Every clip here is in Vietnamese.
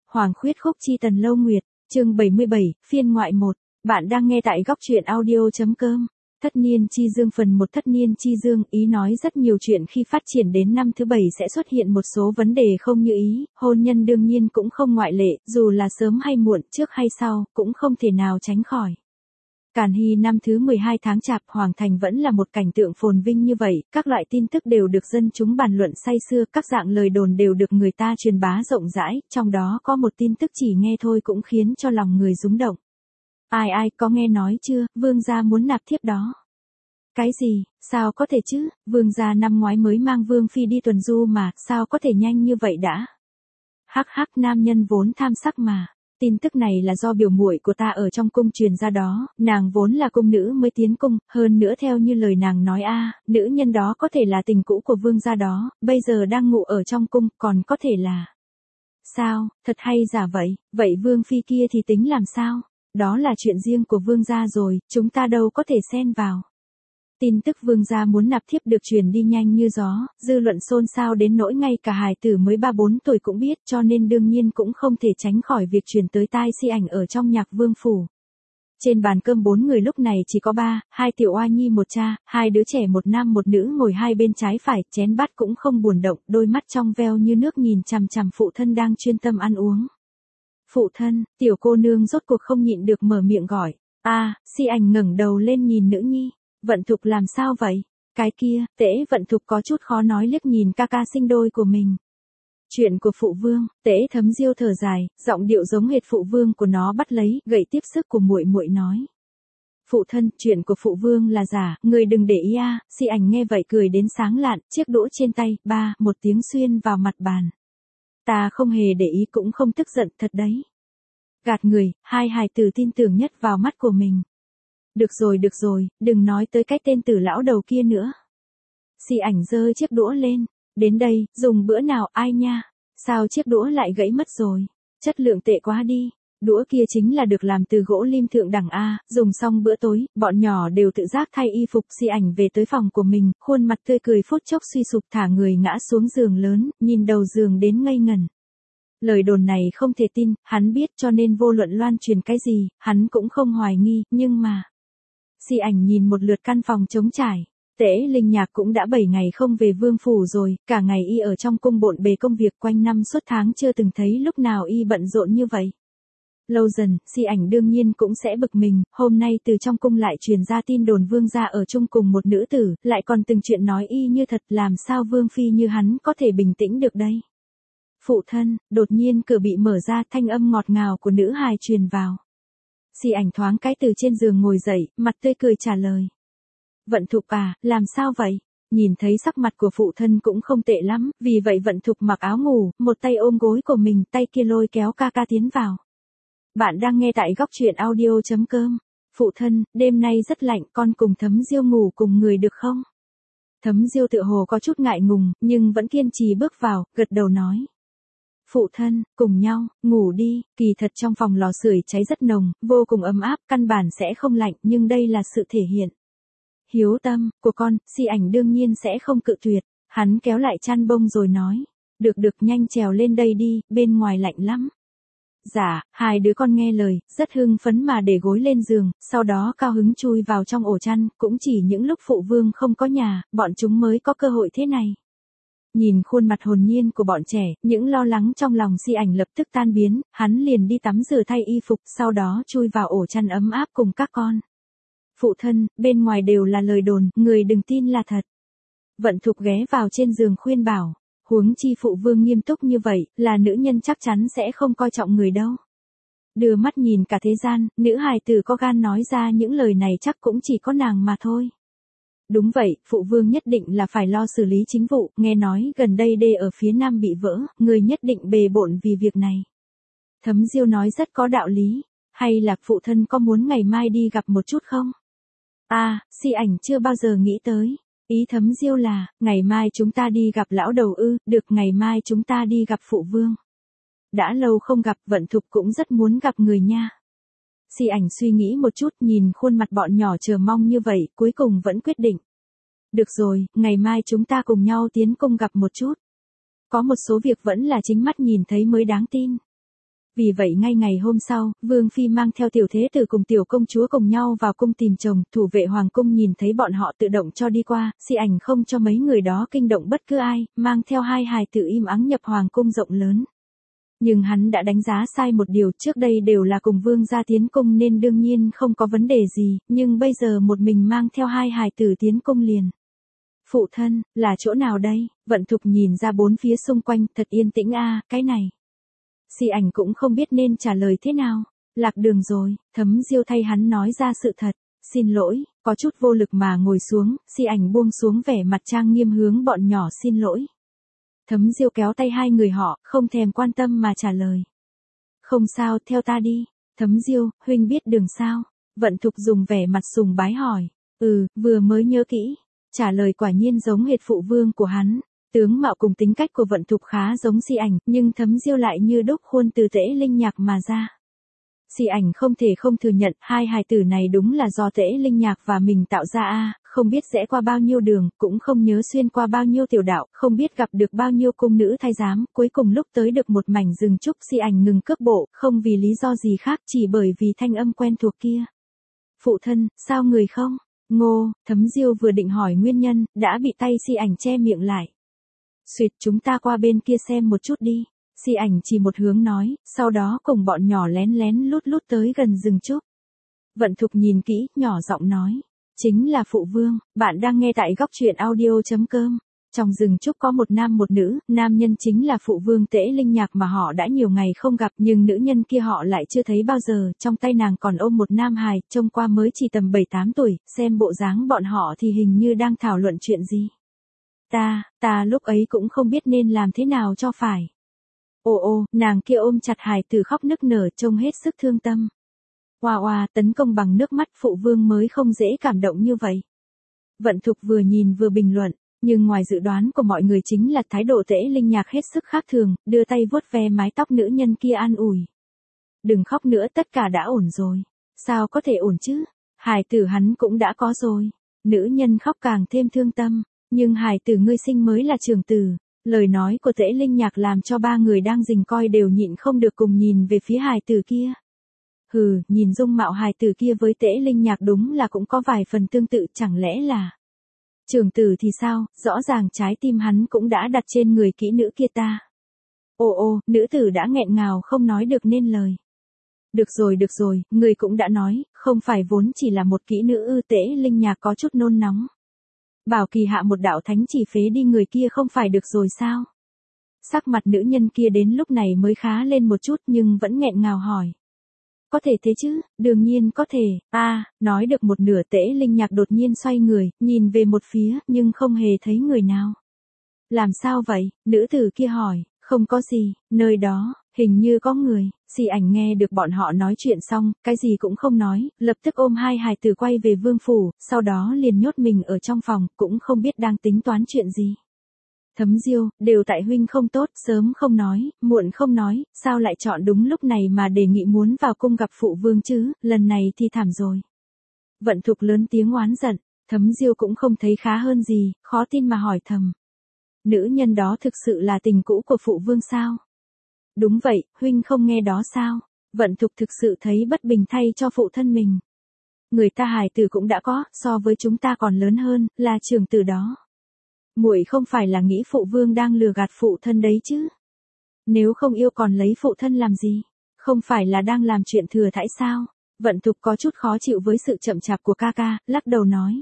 Hoàng khuyết khúc chi tần lâu nguyệt, chương 77, phiên ngoại 1. Bạn đang nghe tại góc truyện audio.com. Thất niên chi dương phần 1. Thất niên chi dương, ý nói rất nhiều chuyện khi phát triển đến năm thứ 7 sẽ xuất hiện một số vấn đề không như ý, hôn nhân đương nhiên cũng không ngoại lệ, dù là sớm hay muộn, trước hay sau, cũng không thể nào tránh khỏi. Càn Hy năm thứ 12 tháng Chạp, Hoàng Thành vẫn là một cảnh tượng phồn vinh như vậy, các loại tin tức đều được dân chúng bàn luận say sưa, các dạng lời đồn đều được người ta truyền bá rộng rãi, trong đó có một tin tức chỉ nghe thôi cũng khiến cho lòng người rúng động. Ai có nghe nói chưa, vương gia muốn nạp thiếp đó. Cái gì, sao có thể chứ, vương gia năm ngoái mới mang vương phi đi tuần du mà, sao có thể nhanh như vậy đã. Hắc hắc, nam nhân vốn tham sắc mà. Tin tức này là do biểu muội của ta ở trong cung truyền ra đó, nàng vốn là cung nữ mới tiến cung, hơn nữa theo như lời nàng nói nữ nhân đó có thể là tình cũ của vương gia đó, bây giờ đang ngụ ở trong cung, còn có thể là... Sao, thật hay giả vậy, vậy vương phi kia thì tính làm sao? Đó là chuyện riêng của vương gia rồi, chúng ta đâu có thể xen vào. Tin tức vương gia muốn nạp thiếp được truyền đi nhanh như gió, dư luận xôn xao đến nỗi ngay cả hài tử mới 3-4 tuổi cũng biết, cho nên đương nhiên cũng không thể tránh khỏi việc truyền tới tai Si Ảnh ở trong Nhạc Vương phủ. Trên bàn cơm 4 người lúc này chỉ có 2 tiểu oa nhi một cha, 2 đứa trẻ một nam một nữ ngồi hai bên trái phải, chén bát cũng không buồn động, đôi mắt trong veo như nước nhìn chằm chằm phụ thân đang chuyên tâm ăn uống. Phụ thân, tiểu cô nương rốt cuộc không nhịn được mở miệng gọi. Si Ảnh ngẩng đầu lên nhìn nữ nhi. Vận Thục làm sao vậy? Cái kia, Tễ Vận Thục có chút khó nói liếc nhìn ca ca sinh đôi của mình. Chuyện của phụ vương, Tễ Thấm Diêu thở dài, giọng điệu giống hệt phụ vương của nó bắt lấy, gậy tiếp sức của muội muội nói. Phụ thân, chuyện của phụ vương là giả, người đừng để ý Si Ảnh nghe vậy cười đến sáng lạn, chiếc đũa trên tay, một tiếng xuyên vào mặt bàn. Ta không hề để ý cũng không tức giận thật đấy. Gạt người, hai hài tử tin tưởng nhất vào mắt của mình. Được rồi, đừng nói tới cái tên tử lão đầu kia nữa. Si Ảnh giơ chiếc đũa lên. Đến đây, dùng bữa nào ai nha? Sao chiếc đũa lại gãy mất rồi? Chất lượng tệ quá đi. Đũa kia chính là được làm từ gỗ lim thượng đẳng dùng xong bữa tối, bọn nhỏ đều tự giác thay y phục. Si Ảnh về tới phòng của mình, khuôn mặt tươi cười phút chốc suy sụp, thả người ngã xuống giường lớn, nhìn đầu giường đến ngây ngẩn. Lời đồn này không thể tin, hắn biết cho nên vô luận loan truyền cái gì, hắn cũng không hoài nghi, nhưng mà... Si Ảnh nhìn một lượt căn phòng trống trải. Tễ Linh Nhạc cũng đã 7 ngày không về vương phủ rồi, cả ngày y ở trong cung bộn bề công việc, quanh năm suốt tháng chưa từng thấy lúc nào y bận rộn như vậy. Lâu dần, Si Ảnh đương nhiên cũng sẽ bực mình, hôm nay từ trong cung lại truyền ra tin đồn vương gia ở chung cùng một nữ tử, lại còn từng chuyện nói y như thật, làm sao vương phi như hắn có thể bình tĩnh được đây. Phụ thân, đột nhiên cửa bị mở ra, thanh âm ngọt ngào của nữ hài truyền vào. Si Ảnh thoáng cái từ trên giường ngồi dậy, mặt tươi cười trả lời. Vận Thục làm sao vậy? Nhìn thấy sắc mặt của phụ thân cũng không tệ lắm, vì vậy Vận Thục mặc áo ngủ, một tay ôm gối của mình, tay kia lôi kéo ca ca tiến vào. Bạn đang nghe tại góc truyện audio.com. Phụ thân, đêm nay rất lạnh, con cùng Thấm Diêu ngủ cùng người được không? Thấm Diêu tựa hồ có chút ngại ngùng, nhưng vẫn kiên trì bước vào, gật đầu nói. Phụ thân, cùng nhau, ngủ đi, kỳ thật trong phòng lò sưởi cháy rất nồng, vô cùng ấm áp, căn bản sẽ không lạnh, nhưng đây là sự thể hiện. Hiếu tâm, của con, Si Ảnh đương nhiên sẽ không cự tuyệt, hắn kéo lại chăn bông rồi nói. Được nhanh trèo lên đây đi, bên ngoài lạnh lắm. Dạ, hai đứa con nghe lời, rất hưng phấn mà để gối lên giường, sau đó cao hứng chui vào trong ổ chăn, cũng chỉ những lúc phụ vương không có nhà, bọn chúng mới có cơ hội thế này. Nhìn khuôn mặt hồn nhiên của bọn trẻ, những lo lắng trong lòng Si Ảnh lập tức tan biến, hắn liền đi tắm rửa thay y phục, sau đó chui vào ổ chăn ấm áp cùng các con. Phụ thân, bên ngoài đều là lời đồn, người đừng tin là thật. Vận Thục ghé vào trên giường khuyên bảo, huống chi phụ vương nghiêm túc như vậy, là nữ nhân chắc chắn sẽ không coi trọng người đâu. Đưa mắt nhìn cả thế gian, nữ hài tử có gan nói ra những lời này chắc cũng chỉ có nàng mà thôi. Đúng vậy, phụ vương nhất định là phải lo xử lý chính vụ, nghe nói gần đây đê ở phía nam bị vỡ, người nhất định bề bộn vì việc này. Thấm Diêu nói rất có đạo lý, hay là phụ thân có muốn ngày mai đi gặp một chút không? Si Ảnh chưa bao giờ nghĩ tới, ý Thấm Diêu là, ngày mai chúng ta đi gặp lão đầu được ngày mai chúng ta đi gặp phụ vương. Đã lâu không gặp, Vận Thục cũng rất muốn gặp người nha. Si Ảnh suy nghĩ một chút, nhìn khuôn mặt bọn nhỏ chờ mong như vậy, cuối cùng vẫn quyết định. Được rồi, ngày mai chúng ta cùng nhau tiến cung gặp một chút. Có một số việc vẫn là chính mắt nhìn thấy mới đáng tin. Vì vậy ngay ngày hôm sau, Vương Phi mang theo tiểu thế tử cùng tiểu công chúa cùng nhau vào cung tìm chồng, thủ vệ hoàng cung nhìn thấy bọn họ tự động cho đi qua, Si Ảnh không cho mấy người đó kinh động bất cứ ai, mang theo hai hài tử im ắng nhập hoàng cung rộng lớn. Nhưng hắn đã đánh giá sai một điều, trước đây đều là cùng vương gia tiến cung nên đương nhiên không có vấn đề gì, nhưng bây giờ một mình mang theo hai hài tử tiến cung liền. Phụ thân, là chỗ nào đây? Vận Thục nhìn ra bốn phía xung quanh, thật yên tĩnh a, cái này. Si Ảnh cũng không biết nên trả lời thế nào. Lạc đường rồi, Thấm Diêu thay hắn nói ra sự thật. Xin lỗi, có chút vô lực mà ngồi xuống, Si Ảnh buông xuống vẻ mặt trang nghiêm hướng bọn nhỏ xin lỗi. Thấm Diêu kéo tay hai người họ, không thèm quan tâm mà trả lời. Không sao, theo ta đi. Thấm Diêu, huynh biết đường sao? Vận Thục dùng vẻ mặt sùng bái hỏi. Vừa mới nhớ kỹ. Trả lời quả nhiên giống hệt phụ vương của hắn. Tướng mạo cùng tính cách của Vận Thục khá giống Si Ảnh, nhưng Thấm Diêu lại như đúc khuôn từ Tễ Linh Nhạc mà ra. Si Ảnh không thể không thừa nhận, hai hài tử này đúng là do Tễ Linh Nhạc và mình tạo ra không biết rẽ qua bao nhiêu đường, cũng không nhớ xuyên qua bao nhiêu tiểu đạo, không biết gặp được bao nhiêu cung nữ thái giám, cuối cùng lúc tới được một mảnh rừng trúc, Si Ảnh ngừng cước bộ, không vì lý do gì khác, chỉ bởi vì thanh âm quen thuộc kia. Phụ thân, sao người không? Ngô, Thấm Diêu vừa định hỏi nguyên nhân, đã bị tay Si Ảnh che miệng lại. Xuyệt, chúng ta qua bên kia xem một chút đi. Si Ảnh chỉ một hướng nói, sau đó cùng bọn nhỏ lén lén lút lút tới gần rừng trúc. Vận Thục nhìn kỹ, nhỏ giọng nói. Chính là phụ vương, bạn đang nghe tại góc truyện audio.com. Trong rừng trúc có một nam một nữ, nam nhân chính là phụ vương Tễ Linh Nhạc mà họ đã nhiều ngày không gặp, nhưng nữ nhân kia họ lại chưa thấy bao giờ, trong tay nàng còn ôm một nam hài, trông qua mới chỉ tầm 7-8 tuổi, xem bộ dáng bọn họ thì hình như đang thảo luận chuyện gì. Ta lúc ấy cũng không biết nên làm thế nào cho phải. Nàng kia ôm chặt hài tử khóc nức nở trông hết sức thương tâm. Oa tấn công bằng nước mắt, phụ vương mới không dễ cảm động như vậy. Vận Thục vừa nhìn vừa bình luận, nhưng ngoài dự đoán của mọi người chính là thái độ Tễ Linh Nhạc hết sức khác thường, đưa tay vuốt ve mái tóc nữ nhân kia an ủi. Đừng khóc nữa, tất cả đã ổn rồi. Sao có thể ổn chứ? Hài tử hắn cũng đã có rồi. Nữ nhân khóc càng thêm thương tâm, nhưng hài tử ngươi sinh mới là trưởng tử. Lời nói của Tễ Linh Nhạc làm cho ba người đang rình coi đều nhịn không được cùng nhìn về phía hài tử kia. Nhìn dung mạo hài tử kia với Tễ Linh Nhạc đúng là cũng có vài phần tương tự, chẳng lẽ là... Trưởng tử thì sao, rõ ràng trái tim hắn cũng đã đặt trên người kỹ nữ kia ta. Nữ tử đã nghẹn ngào không nói được nên lời. Được rồi, người cũng đã nói, không phải vốn chỉ là một kỹ nữ Tễ Linh Nhạc có chút nôn nóng. Bảo kỳ hạ một đạo thánh chỉ phế đi người kia không phải được rồi sao? Sắc mặt nữ nhân kia đến lúc này mới khá lên một chút nhưng vẫn nghẹn ngào hỏi. Có thể thế chứ, đương nhiên có thể. Nói được một nửa Tễ Linh Nhạc đột nhiên xoay người, nhìn về một phía, nhưng không hề thấy người nào. Làm sao vậy? Nữ tử kia hỏi. Không có gì, nơi đó, hình như có người. Si Ảnh nghe được bọn họ nói chuyện xong, cái gì cũng không nói, lập tức ôm hai hài tử quay về vương phủ, sau đó liền nhốt mình ở trong phòng, cũng không biết đang tính toán chuyện gì. Thấm Diêu, đều tại huynh không tốt, sớm không nói, muộn không nói, sao lại chọn đúng lúc này mà đề nghị muốn vào cung gặp phụ vương chứ, lần này thì thảm rồi. Vận Thục lớn tiếng oán giận, Thấm Diêu cũng không thấy khá hơn gì, khó tin mà hỏi thầm. Nữ nhân đó thực sự là tình cũ của phụ vương sao? Đúng vậy, huynh không nghe đó sao? Vận Thục thực sự thấy bất bình thay cho phụ thân mình. Người ta hài tử cũng đã có, so với chúng ta còn lớn hơn, là trưởng tử đó. Muội không phải là nghĩ phụ vương đang lừa gạt phụ thân đấy chứ? Nếu không yêu còn lấy phụ thân làm gì? Không phải là đang làm chuyện thừa thãi sao? Vận Thục có chút khó chịu với sự chậm chạp của ca ca, lắc đầu nói.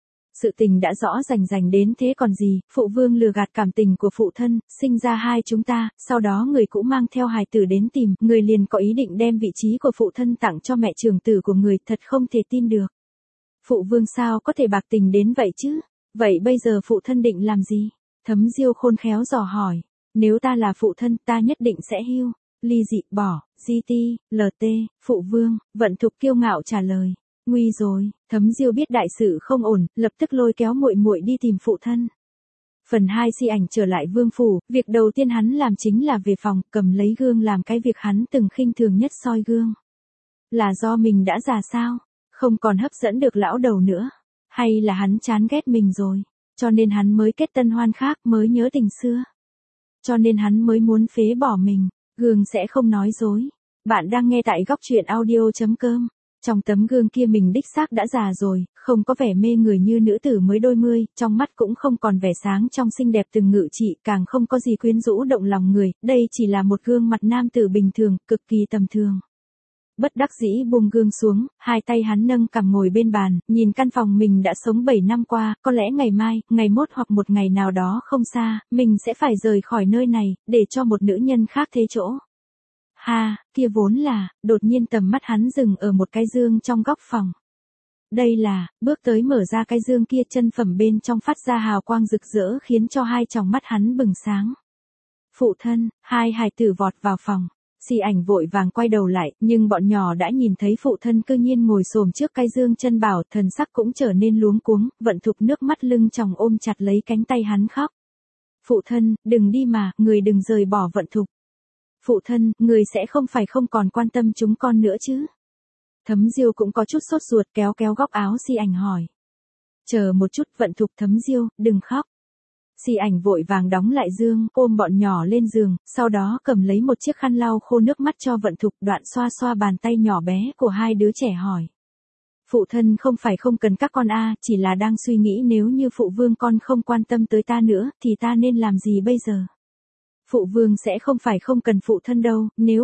Sự tình đã rõ rành đến thế còn gì, phụ vương lừa gạt cảm tình của phụ thân, sinh ra hai chúng ta, sau đó người cũng mang theo hài tử đến tìm, người liền có ý định đem vị trí của phụ thân tặng cho mẹ trưởng tử của người, thật không thể tin được. Phụ vương sao có thể bạc tình đến vậy chứ? Vậy bây giờ phụ thân định làm gì? Thấm Diêu khôn khéo dò hỏi. Nếu ta là phụ thân, ta nhất định sẽ hưu, ly dị, bỏ, GT, LT, phụ vương. Vận Thục kiêu ngạo trả lời. Nguy rồi, Thấm Diêu biết đại sự không ổn, lập tức lôi kéo muội muội đi tìm phụ thân. Phần 2 Si Ảnh trở lại vương phủ, việc đầu tiên hắn làm chính là về phòng, cầm lấy gương làm cái việc hắn từng khinh thường nhất, soi gương. Là do mình đã già sao? Không còn hấp dẫn được lão đầu nữa. Hay là hắn chán ghét mình rồi, cho nên hắn mới kết tân hoan khác, mới nhớ tình xưa. Cho nên hắn mới muốn phế bỏ mình, gương sẽ không nói dối. Bạn đang nghe tại góc truyện audio.com. Trong tấm gương kia mình đích xác đã già rồi, không có vẻ mê người như nữ tử mới đôi mươi, trong mắt cũng không còn vẻ sáng trong xinh đẹp từng ngự trị, càng không có gì quyến rũ động lòng người, đây chỉ là một gương mặt nam tử bình thường, cực kỳ tầm thường. Bất đắc dĩ buông gương xuống, hai tay hắn nâng cằm ngồi bên bàn, nhìn căn phòng mình đã sống 7 năm qua, có lẽ ngày mai, ngày mốt hoặc một ngày nào đó không xa, mình sẽ phải rời khỏi nơi này, để cho một nữ nhân khác thế chỗ. Ha, kia vốn là, đột nhiên tầm mắt hắn dừng ở một cái dương trong góc phòng. Đây là, bước tới mở ra cái dương kia, chân phẩm bên trong phát ra hào quang rực rỡ khiến cho hai tròng mắt hắn bừng sáng. Phụ thân, hai hài tử vọt vào phòng. Xì Ảnh vội vàng quay đầu lại, nhưng bọn nhỏ đã nhìn thấy phụ thân cư nhiên ngồi xổm trước cái dương chân bảo, thần sắc cũng trở nên luống cuống, Vận Thục nước mắt lưng tròng ôm chặt lấy cánh tay hắn khóc. Phụ thân, đừng đi mà, người đừng rời bỏ Vận Thục. Phụ thân, người sẽ không phải không còn quan tâm chúng con nữa chứ? Thấm Diêu cũng có chút sốt ruột, kéo kéo góc áo Xì Ảnh hỏi. Chờ một chút, Vận Thục. Thấm Diêu, đừng khóc. Xì Ảnh vội vàng đóng lại dương, ôm bọn nhỏ lên giường, sau đó cầm lấy một chiếc khăn lau khô nước mắt cho Vận Thục, đoạn xoa xoa bàn tay nhỏ bé của hai đứa trẻ hỏi. Phụ thân không phải không cần các con chỉ là đang suy nghĩ nếu như phụ vương con không quan tâm tới ta nữa, thì ta nên làm gì bây giờ? Phụ vương sẽ không phải không cần phụ thân đâu, nếu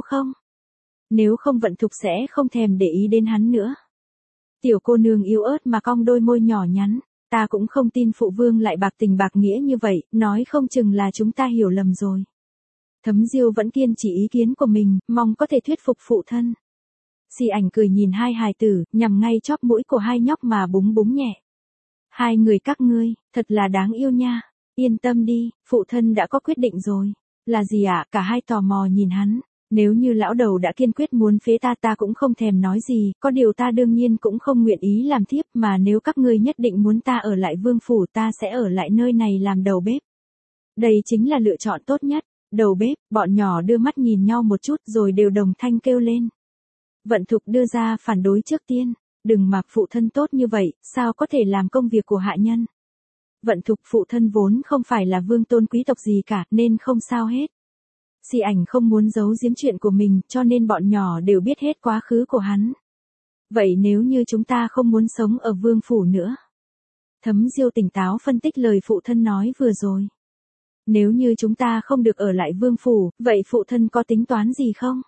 không Vận Thục sẽ không thèm để ý đến hắn nữa. Tiểu cô nương yếu ớt mà cong đôi môi nhỏ nhắn, ta cũng không tin phụ vương lại bạc tình bạc nghĩa như vậy, nói không chừng là chúng ta hiểu lầm rồi. Thấm Diêu vẫn kiên trì ý kiến của mình, mong có thể thuyết phục phụ thân. Xì Ảnh cười nhìn hai hài tử, nhằm ngay chóp mũi của hai nhóc mà búng búng nhẹ. Hai người các ngươi, thật là đáng yêu nha, yên tâm đi, phụ thân đã có quyết định rồi. Là gì ạ? Cả hai tò mò nhìn hắn. Nếu như lão đầu đã kiên quyết muốn phế ta cũng không thèm nói gì, có điều ta đương nhiên cũng không nguyện ý làm thiếp, mà nếu các ngươi nhất định muốn ta ở lại vương phủ, ta sẽ ở lại nơi này làm đầu bếp. Đây chính là lựa chọn tốt nhất. Đầu bếp, bọn nhỏ đưa mắt nhìn nhau một chút rồi đều đồng thanh kêu lên. Vận Thục đưa ra phản đối trước tiên. Đừng mặc phụ thân tốt như vậy, sao có thể làm công việc của hạ nhân? Vận Thục, phụ thân vốn không phải là vương tôn quý tộc gì cả, nên không sao hết. Xì Ảnh không muốn giấu giếm chuyện của mình, cho nên bọn nhỏ đều biết hết quá khứ của hắn. Vậy nếu như chúng ta không muốn sống ở vương phủ nữa? Thấm Diêu tỉnh táo phân tích lời phụ thân nói vừa rồi. Nếu như chúng ta không được ở lại vương phủ, vậy phụ thân có tính toán gì không?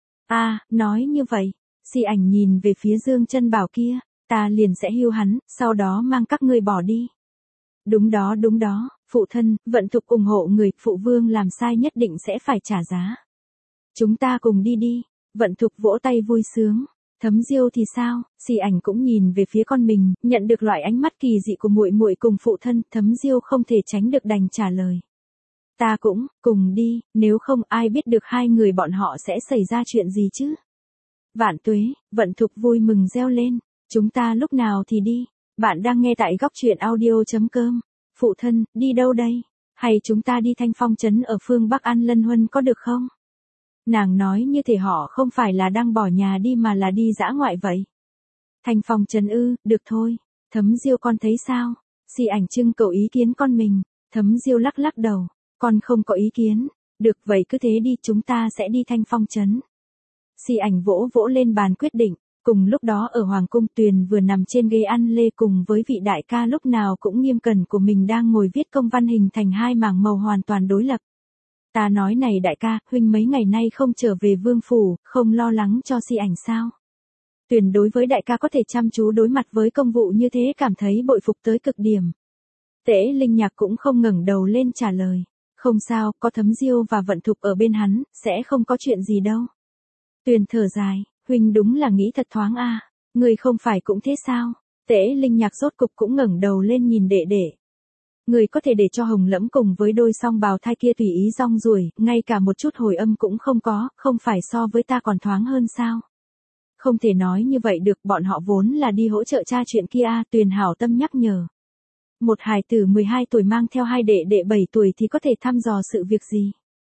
Nói như vậy. Xì Ảnh nhìn về phía dương chân bảo kia. Ta liền sẽ hưu hắn, sau đó mang các ngươi bỏ đi. Đúng đó, phụ thân, Vận Thục ủng hộ người, phụ vương làm sai nhất định sẽ phải trả giá. Chúng ta cùng đi. Vận Thục vỗ tay vui sướng. Thấm Diêu thì sao? Xì Ảnh cũng nhìn về phía con mình, nhận được loại ánh mắt kỳ dị của muội muội cùng phụ thân, Thấm Diêu không thể tránh được đành trả lời. Ta cũng, cùng đi, nếu không ai biết được hai người bọn họ sẽ xảy ra chuyện gì chứ? Vạn tuế, Vận Thục vui mừng reo lên. Chúng ta lúc nào thì đi? Bạn đang nghe tại góc truyện audio.com. Phụ thân, đi đâu đây? Hay chúng ta đi Thanh Phong trấn ở phương Bắc An Lân Huân có được không? Nàng nói như thể họ không phải là đang bỏ nhà đi mà là đi dã ngoại vậy. Thanh Phong trấn ư, được thôi. Thấm Diêu con thấy sao? Xì Ảnh trưng cầu ý kiến con mình. Thấm Diêu lắc lắc đầu. Con không có ý kiến. Được vậy cứ thế đi, chúng ta sẽ đi Thanh Phong trấn. Xì Ảnh vỗ vỗ lên bàn quyết định. Cùng lúc đó ở Hoàng cung, Tuyền vừa nằm trên ghế ăn lê cùng với vị đại ca lúc nào cũng nghiêm cẩn của mình đang ngồi viết công văn hình thành hai mảng màu hoàn toàn đối lập. Ta nói này đại ca, huynh mấy ngày nay không trở về vương phủ, không lo lắng cho Xì Ảnh sao? Tuyền đối với đại ca có thể chăm chú đối mặt với công vụ như thế cảm thấy bội phục tới cực điểm. Tễ Linh Nhạc cũng không ngẩng đầu lên trả lời. Không sao, có Thấm Diêu và Vận Thục ở bên hắn, sẽ không có chuyện gì đâu. Tuyền thở dài. Huynh đúng là nghĩ thật thoáng người không phải cũng thế sao? Tễ Linh Nhạc rốt cục cũng ngẩng đầu lên nhìn đệ đệ. Người có thể để cho Hồng Lẫm cùng với đôi song bào thai kia tùy ý rong ruổi, ngay cả một chút hồi âm cũng không có, không phải so với ta còn thoáng hơn sao? Không thể nói như vậy được, bọn họ vốn là đi hỗ trợ cha chuyện kia Tuyền hảo tâm nhắc nhở. Một hài tử 12 tuổi mang theo hai đệ đệ 7 tuổi thì có thể thăm dò sự việc gì?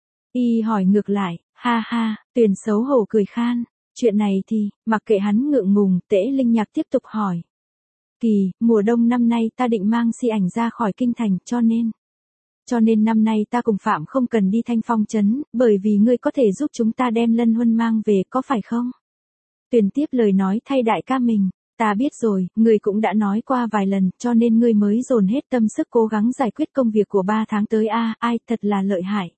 Y hỏi ngược lại, ha, Tuyền xấu hổ cười khan. Chuyện này thì, mặc kệ hắn ngượng ngùng, Tễ Linh Nhạc tiếp tục hỏi. Mùa đông năm nay ta định mang Xì Ảnh ra khỏi kinh thành, cho cho nên năm nay ta cùng Phạm không cần đi Thanh Phong trấn, bởi vì ngươi có thể giúp chúng ta đem Lân Huân mang về, có phải không? Tuyền tiếp lời nói thay đại ca mình, ta biết rồi, ngươi cũng đã nói qua vài lần, cho nên ngươi mới dồn hết tâm sức cố gắng giải quyết công việc của 3 tháng tới a, ai thật là lợi hại.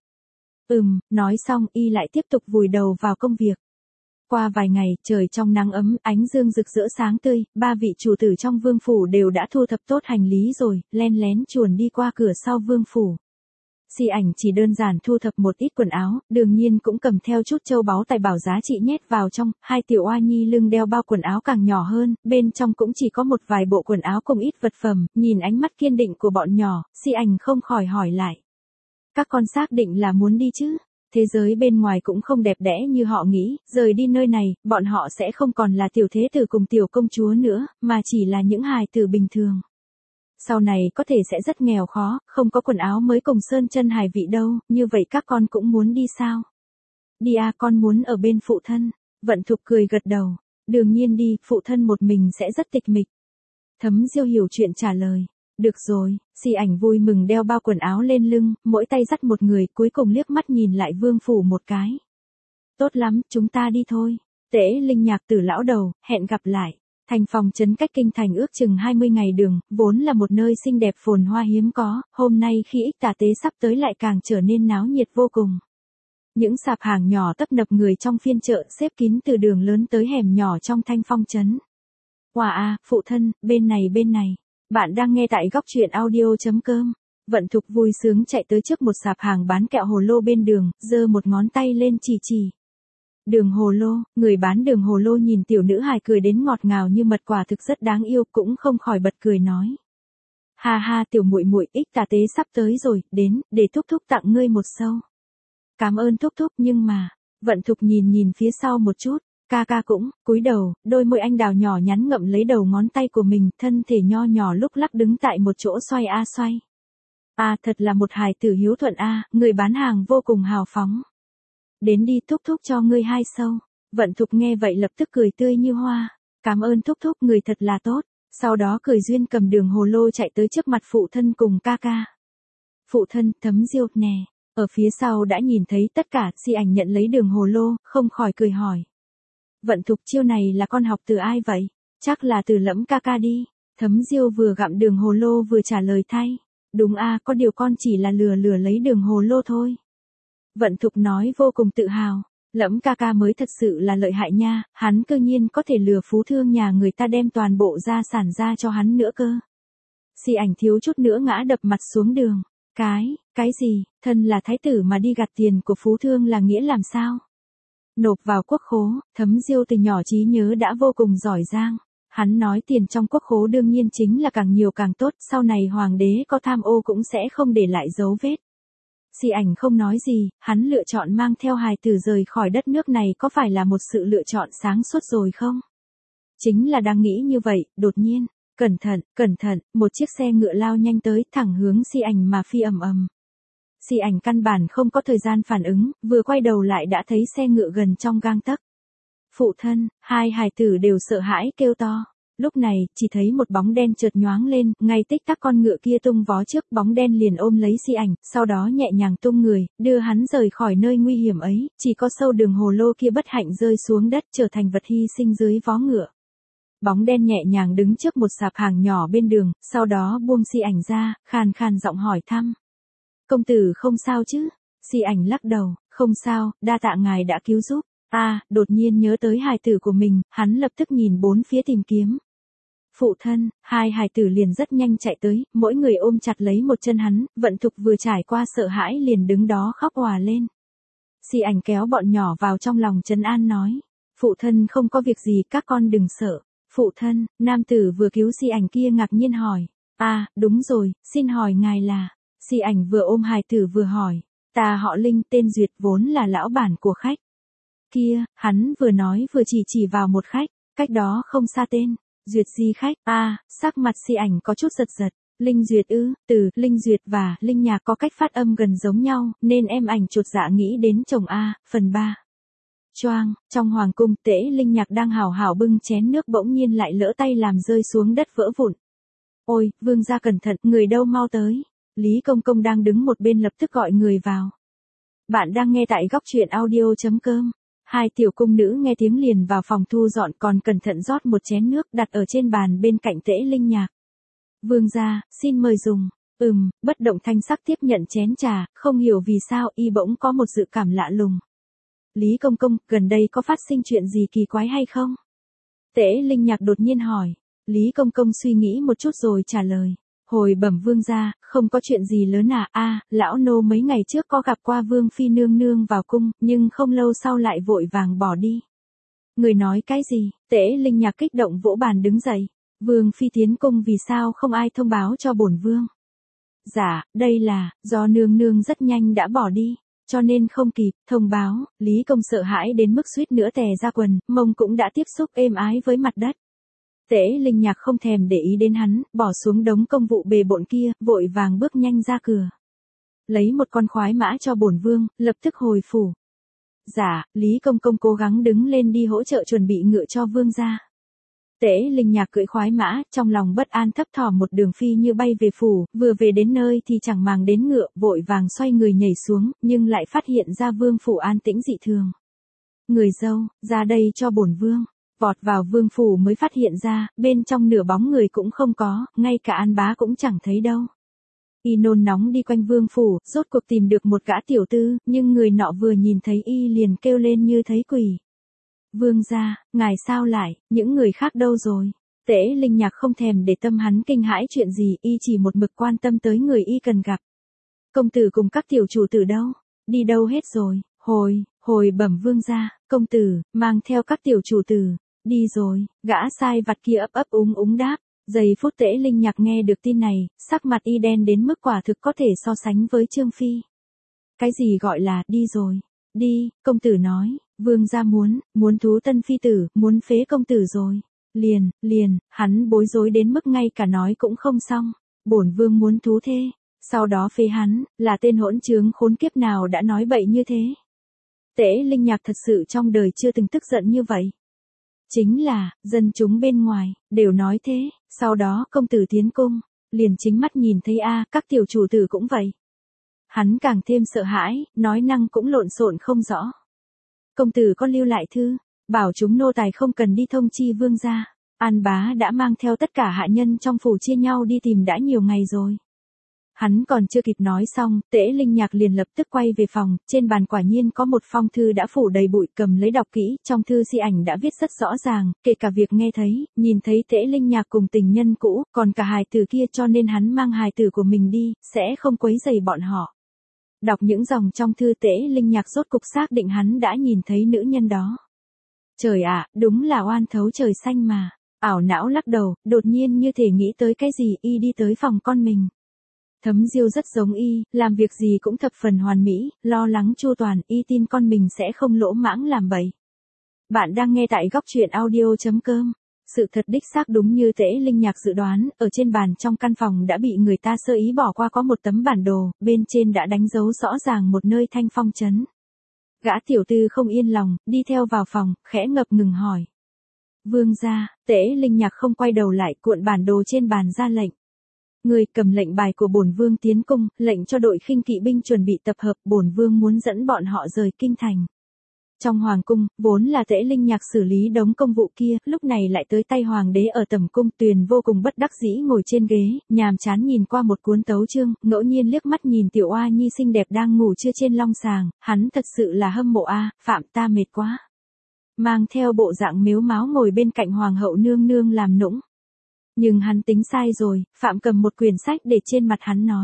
Nói xong y lại tiếp tục vùi đầu vào công việc. Qua vài ngày, trời trong nắng ấm, ánh dương rực rỡ sáng tươi, 3 vị chủ tử trong vương phủ đều đã thu thập tốt hành lý rồi, len lén chuồn đi qua cửa sau vương phủ. Si ảnh chỉ đơn giản thu thập một ít quần áo, đương nhiên cũng cầm theo chút châu báu tài bảo giá trị nhét vào trong, 2 tiểu oa nhi lưng đeo bao quần áo càng nhỏ hơn, bên trong cũng chỉ có một vài bộ quần áo cùng ít vật phẩm, nhìn ánh mắt kiên định của bọn nhỏ, Si ảnh không khỏi hỏi lại. Các con xác định là muốn đi chứ? Thế giới bên ngoài cũng không đẹp đẽ như họ nghĩ, rời đi nơi này, bọn họ sẽ không còn là tiểu thế tử cùng tiểu công chúa nữa, mà chỉ là những hài tử bình thường. Sau này có thể sẽ rất nghèo khó, không có quần áo mới cùng sơn chân hài vị đâu, như vậy các con cũng muốn đi sao? Đi à, con muốn ở bên phụ thân. Vận Thục cười gật đầu. Đương nhiên đi, phụ thân một mình sẽ rất tịch mịch. Thấm Diêu hiểu chuyện trả lời. Được rồi, Si ảnh vui mừng đeo bao quần áo lên lưng, mỗi tay dắt một người, cuối cùng liếc mắt nhìn lại vương phủ một cái. Tốt lắm, chúng ta đi thôi. Tễ Linh Nhạc Tử lão đầu, hẹn gặp lại. Thanh Phong trấn cách kinh thành ước chừng 20 ngày đường, vốn là một nơi xinh đẹp phồn hoa hiếm có, hôm nay khi Ích Tà Tế sắp tới lại càng trở nên náo nhiệt vô cùng. Những sạp hàng nhỏ tấp nập người trong phiên chợ xếp kín từ đường lớn tới hẻm nhỏ trong Thanh Phong trấn. Wow à, phụ thân, bên này. Bạn đang nghe tại góc truyện audio.com. Vận Thục vui sướng chạy tới trước một sạp hàng bán kẹo hồ lô bên đường, giơ một ngón tay lên chỉ. Đường hồ lô, người bán đường hồ lô nhìn tiểu nữ hài cười đến ngọt ngào như mật, quả thực rất đáng yêu, cũng không khỏi bật cười nói. Ha ha, tiểu muội muội, Ích Tà Tế sắp tới rồi, đến, để thúc thúc tặng ngươi một sâu. Cảm ơn thúc thúc, nhưng mà, Vận Thục nhìn phía sau một chút, ca cũng, cúi đầu, đôi môi anh đào nhỏ nhắn ngậm lấy đầu ngón tay của mình, thân thể nho nhỏ lúc lắc đứng tại một chỗ xoay a xoay. À, thật là một hài tử hiếu thuận a, người bán hàng vô cùng hào phóng. Đến đi, thúc thúc cho ngươi 2 sâu. Vận Thục nghe vậy lập tức cười tươi như hoa. Cảm ơn thúc thúc, người thật là tốt. Sau đó cười duyên cầm đường hồ lô chạy tới trước mặt phụ thân cùng ca. Phụ thân, Thấm Diêu, nè. Ở phía sau đã nhìn thấy tất cả, Si ảnh nhận lấy đường hồ lô, không khỏi cười hỏi. Vận Thục, chiêu này là con học từ ai vậy? Chắc là từ Lẫm ca đi. Thấm Diêu vừa gặm đường hồ lô vừa trả lời thay. Đúng a, có điều con chỉ là lừa lấy đường hồ lô thôi. Vận Thục nói vô cùng tự hào. Lẫm ca mới thật sự là lợi hại nha, hắn cơ nhiên có thể lừa phú thương nhà người ta đem toàn bộ gia sản ra cho hắn nữa cơ. Si ảnh thiếu chút nữa ngã đập mặt xuống đường. Cái gì, thân là thái tử mà đi gạt tiền của phú thương là nghĩa làm sao? Nộp vào quốc khố, Thấm Diêu từ nhỏ trí nhớ đã vô cùng giỏi giang. Hắn nói tiền trong quốc khố đương nhiên chính là càng nhiều càng tốt, sau này hoàng đế có tham ô cũng sẽ không để lại dấu vết. Si ảnh không nói gì, hắn lựa chọn mang theo hài tử rời khỏi đất nước này có phải là một sự lựa chọn sáng suốt rồi không? Chính là đang nghĩ như vậy, đột nhiên, cẩn thận, một chiếc xe ngựa lao nhanh tới, thẳng hướng Si ảnh mà phi ầm. Si ảnh căn bản không có thời gian phản ứng, vừa quay đầu lại đã thấy xe ngựa gần trong gang tấc. Phụ thân, 2 hài tử đều sợ hãi kêu to. Lúc này, chỉ thấy một bóng đen chợt nhoáng lên, ngay tích tắc con ngựa kia tung vó trước, bóng đen liền ôm lấy Si ảnh, sau đó nhẹ nhàng tung người, đưa hắn rời khỏi nơi nguy hiểm ấy, chỉ có sâu đường hồ lô kia bất hạnh rơi xuống đất trở thành vật hy sinh dưới vó ngựa. Bóng đen nhẹ nhàng đứng trước một sạp hàng nhỏ bên đường, sau đó buông Si ảnh ra, khàn giọng hỏi thăm. Công tử không sao chứ? Si ảnh lắc đầu, không sao, đa tạ ngài đã cứu giúp. Đột nhiên nhớ tới hài tử của mình, hắn lập tức nhìn bốn phía tìm kiếm. Phụ thân, 2 hài tử liền rất nhanh chạy tới, mỗi người ôm chặt lấy một chân hắn, Vận Thục vừa trải qua sợ hãi liền đứng đó khóc òa lên. Si ảnh kéo bọn nhỏ vào trong lòng trấn an nói. Phụ thân không có việc gì, các con đừng sợ. Phụ thân, nam tử vừa cứu Si ảnh kia ngạc nhiên hỏi. Đúng rồi, xin hỏi ngài là. Si ảnh vừa ôm hài tử vừa hỏi. Ta họ Linh, tên Duyệt, vốn là lão bản của khách. Kia, hắn vừa nói vừa chỉ vào một khách, cách đó không xa tên. Duyệt gì khách? Sắc mặt Si ảnh có chút giật. Linh Duyệt ư? Từ Linh Duyệt và Linh Nhạc có cách phát âm gần giống nhau, nên em ảnh chột dạ nghĩ đến chồng phần 3. Choang, trong hoàng cung, Tễ Linh Nhạc đang hào hào bưng chén nước bỗng nhiên lại lỡ tay làm rơi xuống đất vỡ vụn. Ôi, vương gia cẩn thận, người đâu mau tới. Lý Công Công đang đứng một bên lập tức gọi người vào. Bạn đang nghe tại góc truyện audio.com. Hai tiểu cung nữ nghe tiếng liền vào phòng thu dọn, còn cẩn thận rót một chén nước đặt ở trên bàn bên cạnh Tễ Linh Nhạc. Vương gia, xin mời dùng. Bất động thanh sắc tiếp nhận chén trà, không hiểu vì sao y bỗng có một dự cảm lạ lùng. Lý Công Công, gần đây có phát sinh chuyện gì kỳ quái hay không? Tễ Linh Nhạc đột nhiên hỏi. Lý Công Công suy nghĩ một chút rồi trả lời. Hồi bẩm vương gia, không có chuyện gì lớn lão nô mấy ngày trước có gặp qua vương phi nương nương vào cung, nhưng không lâu sau lại vội vàng bỏ đi. Người nói cái gì? Tễ Linh Nhạc kích động vỗ bàn đứng dậy. Vương phi tiến cung vì sao không ai thông báo cho bổn vương? Dạ, đây là, do nương nương rất nhanh đã bỏ đi, cho nên không kịp thông báo. Lý Công sợ hãi đến mức suýt nữa tè ra quần, mông cũng đã tiếp xúc êm ái với mặt đất. Tễ Linh Nhạc không thèm để ý đến hắn, bỏ xuống đống công vụ bề bộn kia, vội vàng bước nhanh ra cửa. Lấy một con khoái mã cho bổn vương, lập tức hồi phủ. Dạ, Lý Công Công cố gắng đứng lên đi hỗ trợ chuẩn bị ngựa cho vương gia. Tễ Linh Nhạc cưỡi khoái mã, trong lòng bất an thấp thỏm một đường phi như bay về phủ, vừa về đến nơi thì chẳng màng đến ngựa, vội vàng xoay người nhảy xuống, nhưng lại phát hiện ra vương phủ an tĩnh dị thường. Người dâu, ra đây cho bổn vương. Vọt vào vương phủ mới phát hiện ra, bên trong nửa bóng người cũng không có, ngay cả An Bá cũng chẳng thấy đâu. Y nôn nóng đi quanh vương phủ, rốt cuộc tìm được một gã tiểu tư, nhưng người nọ vừa nhìn thấy y liền kêu lên như thấy quỷ. Vương gia, ngài sao lại, những người khác đâu rồi? Tễ Linh Nhạc không thèm để tâm hắn kinh hãi chuyện gì, y chỉ một mực quan tâm tới người y cần gặp. Công tử cùng các tiểu chủ tử đâu? Đi đâu hết rồi? Hồi bẩm vương gia, công tử, mang theo các tiểu chủ tử. Đi rồi, gã sai vặt kia ấp úng đáp. Giây phút Tễ Linh Nhạc nghe được tin này, sắc mặt y đen đến mức quả thực có thể so sánh với Trương Phi. Cái gì gọi là đi rồi? Đi, công tử nói, vương gia muốn thú tân phi tử, muốn phế công tử rồi. Liền, hắn bối rối đến mức ngay cả nói cũng không xong. Bổn vương muốn thú thê, sau đó phế hắn, là tên hỗn trướng khốn kiếp nào đã nói bậy như thế. Tễ Linh Nhạc thật sự trong đời chưa từng tức giận như vậy. Chính là, dân chúng bên ngoài, đều nói thế, sau đó công tử tiến cung, liền chính mắt nhìn thấy các tiểu chủ tử cũng vậy. Hắn càng thêm sợ hãi, nói năng cũng lộn xộn không rõ. Công tử có lưu lại thư, bảo chúng nô tài không cần đi thông chi vương gia. An Bá đã mang theo tất cả hạ nhân trong phủ chia nhau đi tìm đã nhiều ngày rồi. Hắn còn chưa kịp nói xong, Tễ Linh Nhạc liền lập tức quay về phòng, trên bàn quả nhiên có một phong thư đã phủ đầy bụi, cầm lấy đọc kỹ, trong thư di ảnh đã viết rất rõ ràng, kể cả việc nghe thấy, nhìn thấy Tễ Linh Nhạc cùng tình nhân cũ, còn cả hài tử kia, cho nên hắn mang hài tử của mình đi, sẽ không quấy rầy bọn họ. Đọc những dòng trong thư, Tễ Linh Nhạc rốt cục xác định hắn đã nhìn thấy nữ nhân đó. Trời ạ, đúng là oan thấu trời xanh mà. Ảo não lắc đầu, đột nhiên như thể nghĩ tới cái gì, y đi tới phòng con mình. Thấm Diêu rất giống y, làm việc gì cũng thập phần hoàn mỹ, lo lắng chu toàn, y tin con mình sẽ không lỗ mãng làm bậy. Bạn đang nghe tại góc truyện audio.com. Sự thật đích xác đúng như Tễ Linh Nhạc dự đoán, ở trên bàn trong căn phòng đã bị người ta sơ ý bỏ qua có một tấm bản đồ, bên trên đã đánh dấu rõ ràng một nơi Thanh Phong trấn. Gã tiểu tư không yên lòng, đi theo vào phòng, khẽ ngập ngừng hỏi. Vương gia, Tễ Linh Nhạc không quay đầu lại, cuộn bản đồ trên bàn ra lệnh. Người cầm lệnh bài của bổn vương tiến cung, lệnh cho đội khinh kỵ binh chuẩn bị tập hợp, bổn vương muốn dẫn bọn họ rời kinh thành. Trong hoàng cung, vốn là Tễ Linh Nhạc xử lý đống công vụ kia, lúc này lại tới tay hoàng đế ở tầm cung. Tuyền vô cùng bất đắc dĩ ngồi trên ghế, nhàm chán nhìn qua một cuốn tấu chương, ngẫu nhiên liếc mắt nhìn tiểu oa nhi xinh đẹp đang ngủ trưa trên long sàng, hắn thật sự là hâm mộ Phạm ta mệt quá. Mang theo bộ dạng mếu máo ngồi bên cạnh hoàng hậu nương nương làm nũng. Nhưng hắn tính sai rồi, Phạm cầm một quyển sách để trên mặt hắn nói.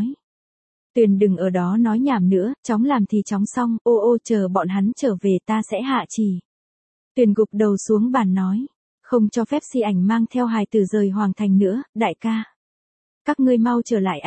Tuyền đừng ở đó nói nhảm nữa, chóng làm thì chóng xong, chờ bọn hắn trở về ta sẽ hạ chỉ. Tuyền gục đầu xuống bàn nói, không cho phép Si Ảnh mang theo hài tử rời hoàng thành nữa, đại ca. Các ngươi mau trở lại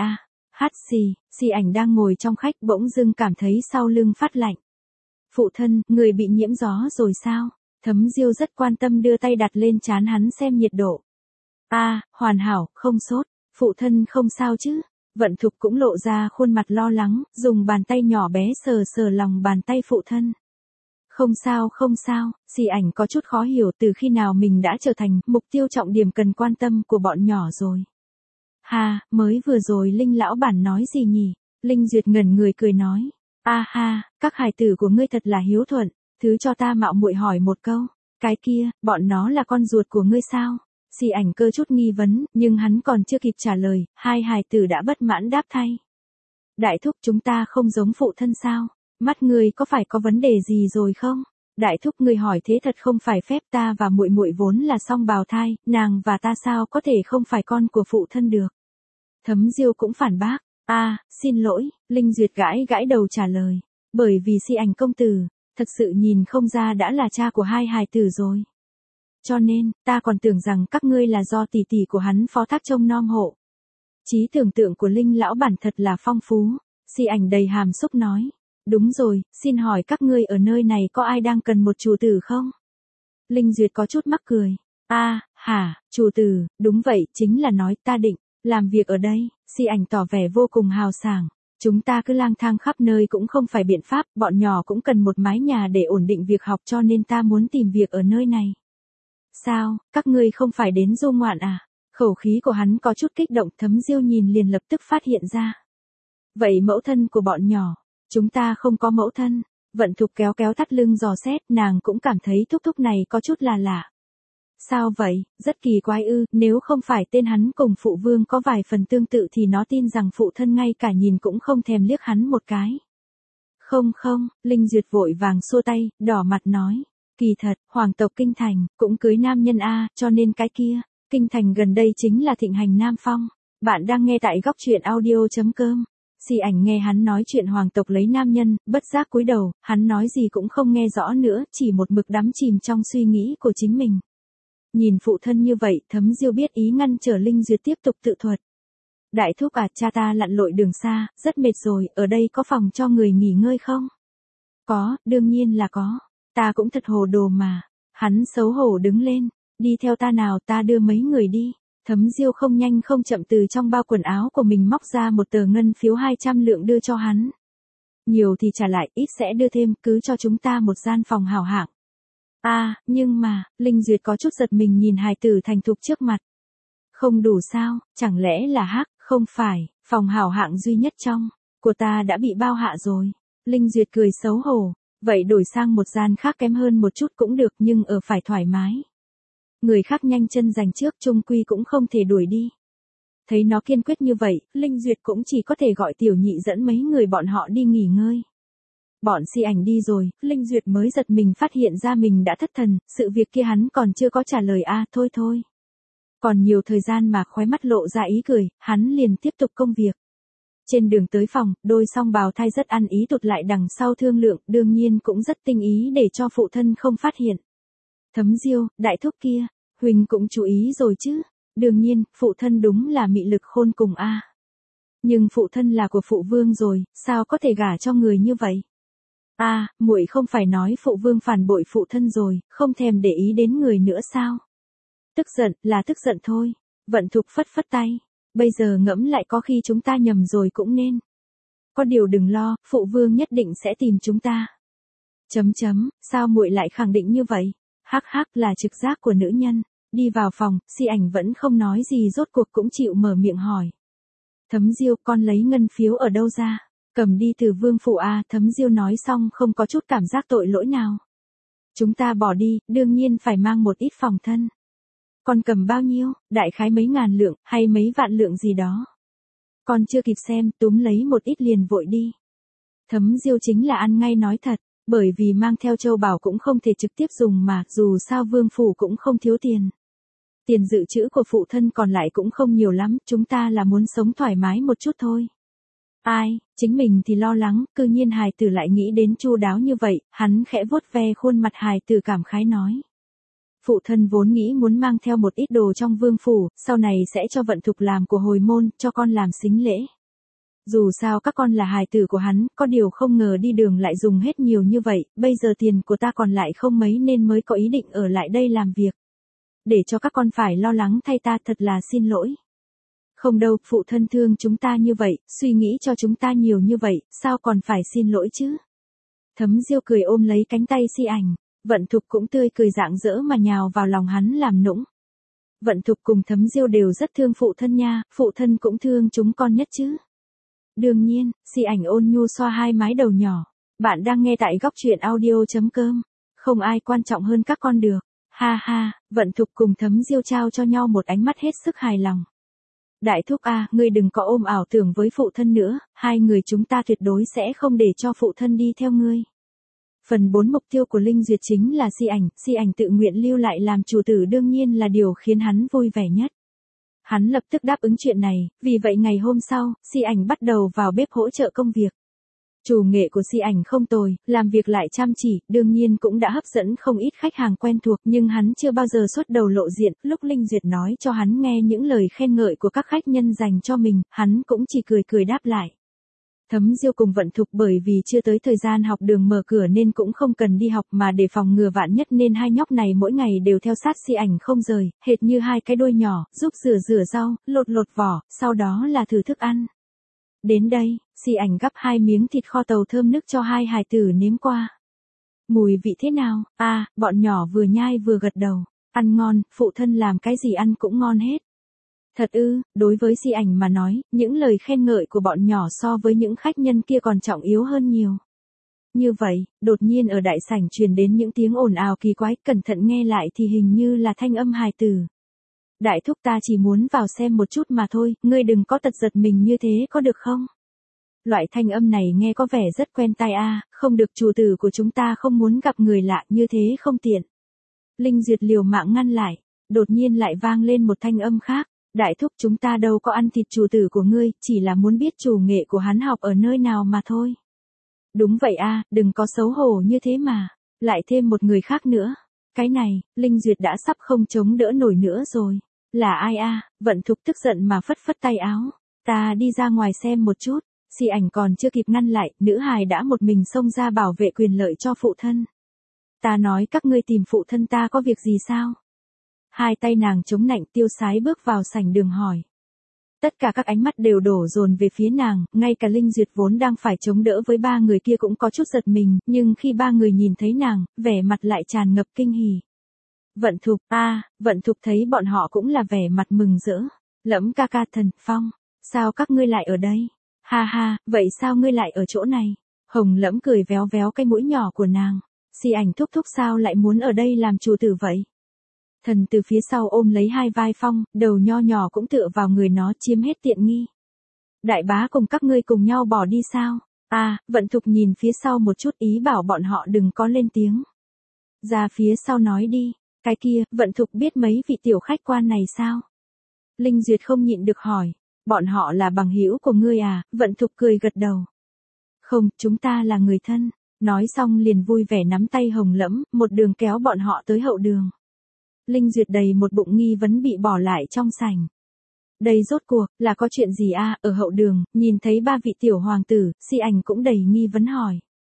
Si Ảnh đang ngồi trong khách bỗng dưng cảm thấy sau lưng phát lạnh. Phụ thân, người bị nhiễm gió rồi sao? Thấm Diêu rất quan tâm đưa tay đặt lên trán hắn xem nhiệt độ. Hoàn hảo, không sốt, phụ thân không sao chứ? Vận Thục cũng lộ ra khuôn mặt lo lắng, dùng bàn tay nhỏ bé sờ sờ lòng bàn tay phụ thân. Không sao, Si Ảnh có chút khó hiểu từ khi nào mình đã trở thành mục tiêu trọng điểm cần quan tâm của bọn nhỏ rồi. Ha, mới vừa rồi Linh lão bản nói gì nhỉ? Linh Duyệt ngẩn người cười nói. A ha, các hài tử của ngươi thật là hiếu thuận, thứ cho ta mạo muội hỏi một câu. Cái kia, bọn nó là con ruột của ngươi sao? Si ảnh cơ chút nghi vấn, nhưng hắn còn chưa kịp trả lời, hai hài tử đã bất mãn đáp thay. Đại thúc chúng ta không giống phụ thân sao? Mắt ngươi có phải có vấn đề gì rồi không? Đại thúc ngươi hỏi thế thật không phải phép, ta và muội muội vốn là song bào thai, nàng và ta sao có thể không phải con của phụ thân được? Thấm Diêu cũng phản bác. Xin lỗi, Linh Duyệt gãi gãi đầu trả lời. Bởi vì Si ảnh công tử, thật sự nhìn không ra đã là cha của hai hài tử rồi. Cho nên, ta còn tưởng rằng các ngươi là do tỷ tỷ của hắn phó thác trông nom hộ. Trí tưởng tượng của Linh lão bản thật là phong phú. Si ảnh đầy hàm xúc nói. Đúng rồi, xin hỏi các ngươi ở nơi này có ai đang cần một chủ tử không? Linh Duyệt có chút mắc cười. Chủ tử, đúng vậy, chính là nói ta định làm việc ở đây. Si ảnh tỏ vẻ vô cùng hào sảng. Chúng ta cứ lang thang khắp nơi cũng không phải biện pháp, bọn nhỏ cũng cần một mái nhà để ổn định việc học, cho nên ta muốn tìm việc ở nơi này. Sao, các ngươi không phải đến du ngoạn à? Khẩu khí của hắn có chút kích động, Thấm Diêu nhìn liền lập tức phát hiện ra. Vậy mẫu thân của bọn nhỏ? Chúng ta không có mẫu thân. Vận Thục kéo kéo thắt lưng dò xét, nàng cũng cảm thấy thúc thúc này có chút là lạ. Sao vậy, rất kỳ quái ư, nếu không phải tên hắn cùng phụ vương có vài phần tương tự thì nó tin rằng phụ thân ngay cả nhìn cũng không thèm liếc hắn một cái. Không, Linh Duyệt vội vàng xua tay, đỏ mặt nói. Kỳ thật, hoàng tộc Kinh Thành, cũng cưới nam nhân cho nên cái kia, Kinh Thành gần đây chính là thịnh hành nam phong. Bạn đang nghe tại góc truyện audio.com. Si ảnh nghe hắn nói chuyện hoàng tộc lấy nam nhân, bất giác cúi đầu, hắn nói gì cũng không nghe rõ nữa, chỉ một mực đắm chìm trong suy nghĩ của chính mình. Nhìn phụ thân như vậy, Thấm Diêu biết ý ngăn trở Linh Duyệt tiếp tục tự thuật. Đại thúc cha ta lặn lội đường xa, rất mệt rồi, ở đây có phòng cho người nghỉ ngơi không? Có, đương nhiên là có. Ta cũng thật hồ đồ mà. Hắn xấu hổ đứng lên, đi theo ta nào, ta đưa mấy người đi. Thấm Diêu không nhanh không chậm từ trong bao quần áo của mình móc ra một tờ ngân phiếu 200 lượng đưa cho hắn. Nhiều thì trả lại, ít sẽ đưa thêm, cứ cho chúng ta một gian phòng hảo hạng. Nhưng mà, Linh Duyệt có chút giật mình nhìn hài tử thành thục trước mặt. Không đủ sao, chẳng lẽ là không phải, phòng hảo hạng duy nhất trong của ta đã bị bao hạ rồi. Linh Duyệt cười xấu hổ, vậy đổi sang một gian khác kém hơn một chút cũng được, nhưng ở phải thoải mái. Người khác nhanh chân giành trước, chung quy cũng không thể đuổi đi. Thấy nó kiên quyết như vậy, Linh Duyệt cũng chỉ có thể gọi Tiểu Nhị dẫn mấy người bọn họ đi nghỉ ngơi. Bọn Si ảnh đi rồi, Linh Duyệt mới giật mình phát hiện ra mình đã thất thần, sự việc kia hắn còn chưa có trả lời thôi. Còn nhiều thời gian mà, khóe mắt lộ ra ý cười, hắn liền tiếp tục công việc. Trên đường tới phòng, đôi song bào thai rất ăn ý tụt lại đằng sau thương lượng, đương nhiên cũng rất tinh ý để cho phụ thân không phát hiện. Thấm Diêu, đại thúc kia, Huỳnh cũng chú ý rồi chứ? Đương nhiên, phụ thân đúng là mị lực khôn cùng Nhưng phụ thân là của phụ vương rồi, sao có thể gả cho người như vậy? Muội không phải nói phụ vương phản bội phụ thân rồi, không thèm để ý đến người nữa sao? Tức giận, là tức giận thôi. Vận Thục phất phất tay. Bây giờ ngẫm lại có khi chúng ta nhầm rồi cũng nên. Có điều đừng lo, phụ vương nhất định sẽ tìm chúng ta. Sao muội lại khẳng định như vậy? Là trực giác của nữ nhân. Đi vào phòng, Si ảnh vẫn không nói gì, rốt cuộc cũng chịu mở miệng hỏi. Thấm Diêu, con lấy ngân phiếu ở đâu ra? Cầm đi từ vương phủ Thấm Diêu nói xong không có chút cảm giác tội lỗi nào. Chúng ta bỏ đi, đương nhiên phải mang một ít phòng thân. Con cầm bao nhiêu, đại khái mấy ngàn lượng, hay mấy vạn lượng gì đó. Con chưa kịp xem, túm lấy một ít liền vội đi. Thấm Diêu chính là ăn ngay nói thật, bởi vì mang theo châu bảo cũng không thể trực tiếp dùng mà, dù sao vương phủ cũng không thiếu tiền. Tiền dự trữ của phụ thân còn lại cũng không nhiều lắm, chúng ta là muốn sống thoải mái một chút thôi. Chính mình thì lo lắng, cư nhiên hài tử lại nghĩ đến chu đáo như vậy, hắn khẽ vuốt ve khuôn mặt hài tử cảm khái nói. Phụ thân vốn nghĩ muốn mang theo một ít đồ trong vương phủ, sau này sẽ cho Vận Thục làm của hồi môn, cho con làm sính lễ. Dù sao các con là hài tử của hắn, có điều không ngờ đi đường lại dùng hết nhiều như vậy, bây giờ tiền của ta còn lại không mấy nên mới có ý định ở lại đây làm việc. Để cho các con phải lo lắng thay ta, thật là xin lỗi. Không đâu, phụ thân thương chúng ta như vậy, suy nghĩ cho chúng ta nhiều như vậy, sao còn phải xin lỗi chứ? Thấm Diêu cười ôm lấy cánh tay Si ảnh, Vận Thục cũng tươi cười rạng rỡ mà nhào vào lòng hắn làm nũng. Vận Thục cùng Thấm Diêu đều rất thương phụ thân nha, phụ thân cũng thương chúng con nhất chứ. Đương nhiên, Si Ảnh ôn nhu xoa hai mái đầu nhỏ. Bạn đang nghe tại góc truyện audio.com. Không ai quan trọng hơn các con được. Ha ha, Vận Thục cùng Thấm Diêu trao cho nhau một ánh mắt hết sức hài lòng. Đại thúc a, ngươi đừng có ôm ảo tưởng với phụ thân nữa, hai người chúng ta tuyệt đối sẽ không để cho phụ thân đi theo ngươi. Phần 4 mục tiêu của Linh Duyệt chính là Si Ảnh tự nguyện lưu lại làm chủ tử đương nhiên là điều khiến hắn vui vẻ nhất. Hắn lập tức đáp ứng chuyện này, vì vậy ngày hôm sau, Si Ảnh bắt đầu vào bếp hỗ trợ công việc. Chủ nghệ của Si Ảnh không tồi, làm việc lại chăm chỉ, đương nhiên cũng đã hấp dẫn không ít khách hàng quen thuộc, nhưng hắn chưa bao giờ xuất đầu lộ diện. Lúc Linh Duyệt nói cho hắn nghe những lời khen ngợi của các khách nhân dành cho mình, hắn cũng chỉ cười cười đáp lại. Thấm Diêu cùng Vận Thục bởi vì chưa tới thời gian học đường mở cửa nên cũng không cần đi học mà để phòng ngừa vạn nhất nên hai nhóc này mỗi ngày đều theo sát Si Ảnh không rời, hệt như hai cái đuôi nhỏ, giúp rửa rau, lột vỏ, sau đó là thử thức ăn. Đến đây, Si Ảnh gắp 2 miếng thịt kho tàu thơm nức cho hai hài tử nếm qua. Mùi vị thế nào? Bọn nhỏ vừa nhai vừa gật đầu. Ăn ngon, phụ thân làm cái gì ăn cũng ngon hết. Thật ư, đối với Si Ảnh mà nói, những lời khen ngợi của bọn nhỏ so với những khách nhân kia còn trọng yếu hơn nhiều. Như vậy, đột nhiên ở đại sảnh truyền đến những tiếng ồn ào kỳ quái, cẩn thận nghe lại thì hình như là thanh âm hài tử. Đại thúc ta chỉ muốn vào xem một chút mà thôi, ngươi đừng có tật giật mình như thế có được không? Loại thanh âm này nghe có vẻ rất quen tai không được, chủ tử của chúng ta không muốn gặp người lạ như thế không tiện. Linh Duyệt liều mạng ngăn lại, đột nhiên lại vang lên một thanh âm khác. Đại thúc chúng ta đâu có ăn thịt chủ tử của ngươi, chỉ là muốn biết chủ nghệ của hắn học ở nơi nào mà thôi. Đúng vậy đừng có xấu hổ như thế mà. Lại thêm một người khác nữa. Cái này, Linh Duyệt đã sắp không chống đỡ nổi nữa rồi. Là ai Vận Thục tức giận mà phất phất tay áo. Ta đi ra ngoài xem một chút. Si Ảnh còn chưa kịp ngăn lại, nữ hài đã một mình xông ra bảo vệ quyền lợi cho phụ thân. Ta nói các ngươi tìm phụ thân ta có việc gì sao? Hai tay nàng chống nạnh tiêu sái bước vào sảnh đường hỏi. Tất cả các ánh mắt đều đổ dồn về phía nàng, ngay cả Linh Duyệt vốn đang phải chống đỡ với ba người kia cũng có chút giật mình, nhưng khi ba người nhìn thấy nàng, vẻ mặt lại tràn ngập kinh hỉ. Vận Thục Vận Thục thấy bọn họ cũng là vẻ mặt mừng rỡ. Lẫm ca ca Thần Phong, sao các ngươi lại ở đây? Ha ha, vậy sao ngươi lại ở chỗ này? Hồng Lẫm cười véo véo cái mũi nhỏ của nàng. Si Ảnh thúc thúc sao lại muốn ở đây làm chủ tử vậy? Thần từ phía sau ôm lấy hai vai Phong, đầu nho nhỏ cũng tựa vào người nó chiếm hết tiện nghi. Đại bá cùng các ngươi cùng nhau bỏ đi sao? Vận Thục nhìn phía sau một chút ý bảo bọn họ đừng có lên tiếng. Ra phía sau nói đi, cái kia, Vận Thục biết mấy vị tiểu khách quan này sao? Linh Duyệt không nhịn được hỏi, bọn họ là bằng hữu của ngươi Vận Thục cười gật đầu. Không, chúng ta là người thân. Nói xong liền vui vẻ nắm tay Hồng Lẫm, một đường kéo bọn họ tới hậu đường. Linh Duyệt đầy một bụng nghi vấn bị bỏ lại trong sảnh. Đây rốt cuộc, là có chuyện gì ở hậu đường, nhìn thấy ba vị tiểu hoàng tử, Si Ảnh cũng đầy nghi vấn hỏi.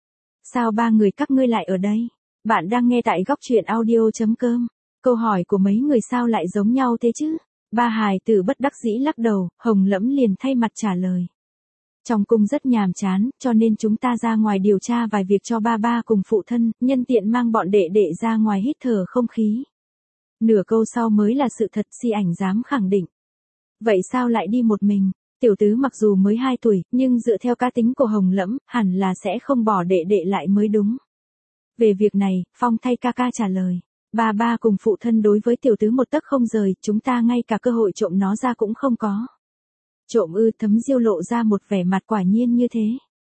Sao ba người các ngươi lại ở đây? Bạn đang nghe tại góc truyện audio.com. Câu hỏi của mấy người sao lại giống nhau thế chứ? Ba hài tử bất đắc dĩ lắc đầu, Hồng Lẫm liền thay mặt trả lời. Trong cung rất nhàm chán, cho nên chúng ta ra ngoài điều tra vài việc cho ba cùng phụ thân, nhân tiện mang bọn đệ đệ ra ngoài hít thở không khí. Nửa câu sau mới là sự thật, Si Ảnh dám khẳng định. Vậy sao lại đi một mình? Tiểu tứ mặc dù mới 2 tuổi, nhưng dựa theo cá tính của Hồng Lẫm, hẳn là sẽ không bỏ đệ đệ lại mới đúng. Về việc này, Phong thay ca ca trả lời. Ba cùng phụ thân đối với tiểu tứ một tấc không rời, chúng ta ngay cả cơ hội trộm nó ra cũng không có. Trộm ư? Thấm Diêu lộ ra một vẻ mặt quả nhiên như thế.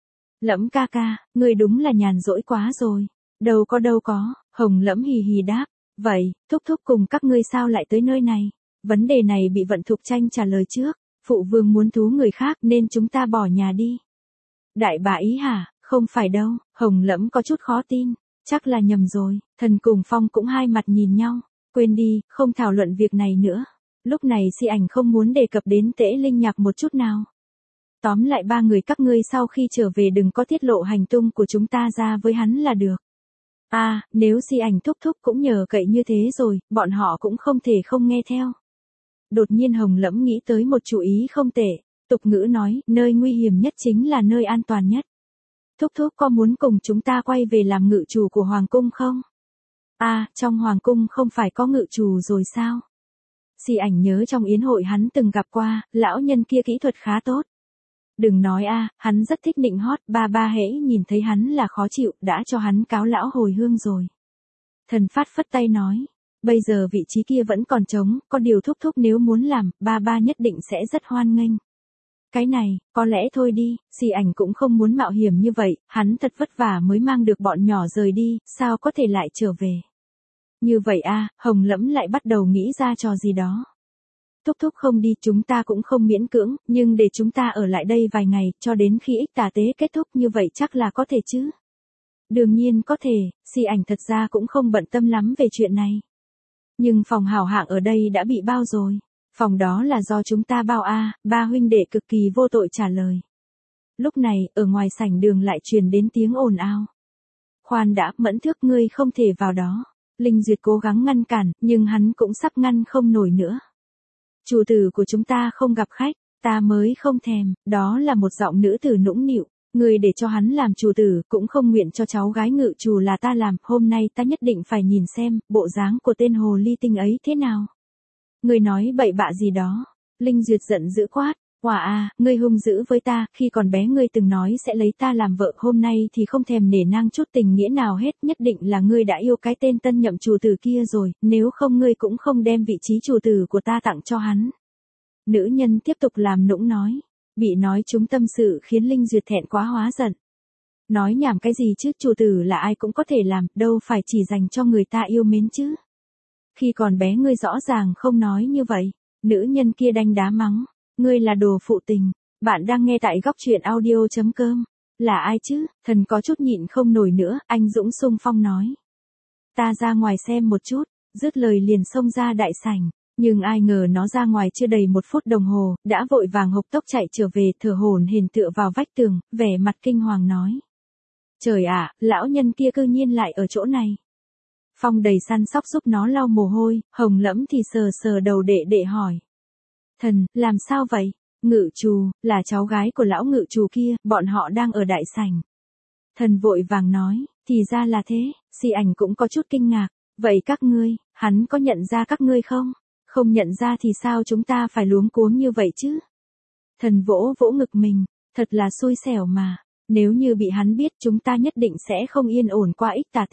Lẫm ca ca, ngươi đúng là nhàn rỗi quá rồi. Đâu có, Hồng Lẫm hì hì đáp. Vậy, thúc thúc cùng các ngươi sao lại tới nơi này? Vấn đề này bị Vận Thục tranh trả lời trước. Phụ vương muốn thú người khác nên chúng ta bỏ nhà đi. Đại bá ý hả? Không phải đâu, Hồng Lẫm có chút khó tin. Chắc là nhầm rồi. Thần cùng Phong cũng hai mặt nhìn nhau. Quên đi, không thảo luận việc này nữa. Lúc này Si Ảnh không muốn đề cập đến Tễ Linh Nhạc một chút nào. Tóm lại ba người các ngươi sau khi trở về đừng có tiết lộ hành tung của chúng ta ra với hắn là được. Nếu Si Ảnh thúc thúc cũng nhờ cậy như thế rồi, bọn họ cũng không thể không nghe theo. Đột nhiên Hồng Lẫm nghĩ tới một chủ ý không tệ. Tục ngữ nói, nơi nguy hiểm nhất chính là nơi an toàn nhất. Thúc thúc có muốn cùng chúng ta quay về làm ngự chủ của Hoàng cung không? Trong Hoàng cung không phải có ngự chủ rồi sao? Si ảnh nhớ trong yến hội hắn từng gặp qua, lão nhân kia kỹ thuật khá tốt. Đừng nói hắn rất thích nịnh hót, ba hễ nhìn thấy hắn là khó chịu, đã cho hắn cáo lão hồi hương rồi. Thần Phát phất tay nói, bây giờ vị trí kia vẫn còn trống, có điều thúc nếu muốn làm, ba nhất định sẽ rất hoan nghênh. Cái này, có lẽ thôi đi, Si ảnh cũng không muốn mạo hiểm như vậy, hắn thật vất vả mới mang được bọn nhỏ rời đi, sao có thể lại trở về. Như vậy Hồng Lẫm lại bắt đầu nghĩ ra trò gì đó. Thúc không đi, chúng ta cũng không miễn cưỡng, nhưng để chúng ta ở lại đây vài ngày, cho đến khi ích tà tế kết thúc như vậy chắc là có thể chứ. Đương nhiên có thể, Si ảnh thật ra cũng không bận tâm lắm về chuyện này. Nhưng phòng hảo hạng ở đây đã bị bao rồi. Phòng đó là do chúng ta bao ba huynh đệ cực kỳ vô tội trả lời. Lúc này, ở ngoài sảnh đường lại truyền đến tiếng ồn ào. Khoan đã, Mẫn Thước, ngươi không thể vào đó. Linh Duyệt cố gắng ngăn cản, nhưng hắn cũng sắp ngăn không nổi nữa. Chủ tử của chúng ta không gặp khách, ta mới không thèm, đó là một giọng nữ tử nũng nịu. Người để cho hắn làm chủ tử, cũng không nguyện cho cháu gái ngự chủ là ta làm, hôm nay ta nhất định phải nhìn xem, bộ dáng của tên hồ ly tinh ấy thế nào. Người nói bậy bạ gì đó. Linh Duyệt giận dữ quát, quả ngươi hung dữ với ta, khi còn bé ngươi từng nói sẽ lấy ta làm vợ, hôm nay thì không thèm nể nang chút tình nghĩa nào hết, nhất định là ngươi đã yêu cái tên tân nhậm chủ tử kia rồi, nếu không ngươi cũng không đem vị trí chủ tử của ta tặng cho hắn. Nữ nhân tiếp tục làm nũng nói, bị nói trúng tâm sự khiến Linh Duyệt thẹn quá hóa giận. Nói nhảm cái gì chứ, chủ tử là ai cũng có thể làm, đâu phải chỉ dành cho người ta yêu mến chứ. Khi còn bé ngươi rõ ràng không nói như vậy. Nữ nhân kia đanh đá mắng, ngươi là đồ phụ tình. Bạn đang nghe tại góc truyện audio.com. Là ai chứ? Thần có chút nhịn không nổi nữa, anh Dũng xung phong nói. Ta ra ngoài xem một chút, dứt lời liền xông ra đại sảnh. Nhưng ai ngờ nó ra ngoài chưa đầy 1 phút đồng hồ, đã vội vàng hộc tốc chạy trở về, thở hổn hển tựa vào vách tường, vẻ mặt kinh hoàng nói. Trời ạ, lão nhân kia cư nhiên lại ở chỗ này. Phong đầy săn sóc giúp nó lau mồ hôi, Hồng Lẫm thì sờ đầu đệ hỏi. Thần, làm sao vậy? Ngự trù, là cháu gái của lão ngự trù kia, bọn họ đang ở đại sảnh. Thần vội vàng nói, thì ra là thế, Si ảnh cũng có chút kinh ngạc, vậy các ngươi, hắn có nhận ra các ngươi không? Không nhận ra thì sao chúng ta phải luống cuống như vậy chứ? Thần vỗ ngực mình, thật là xui xẻo mà, nếu như bị hắn biết chúng ta nhất định sẽ không yên ổn qua ích tà tế.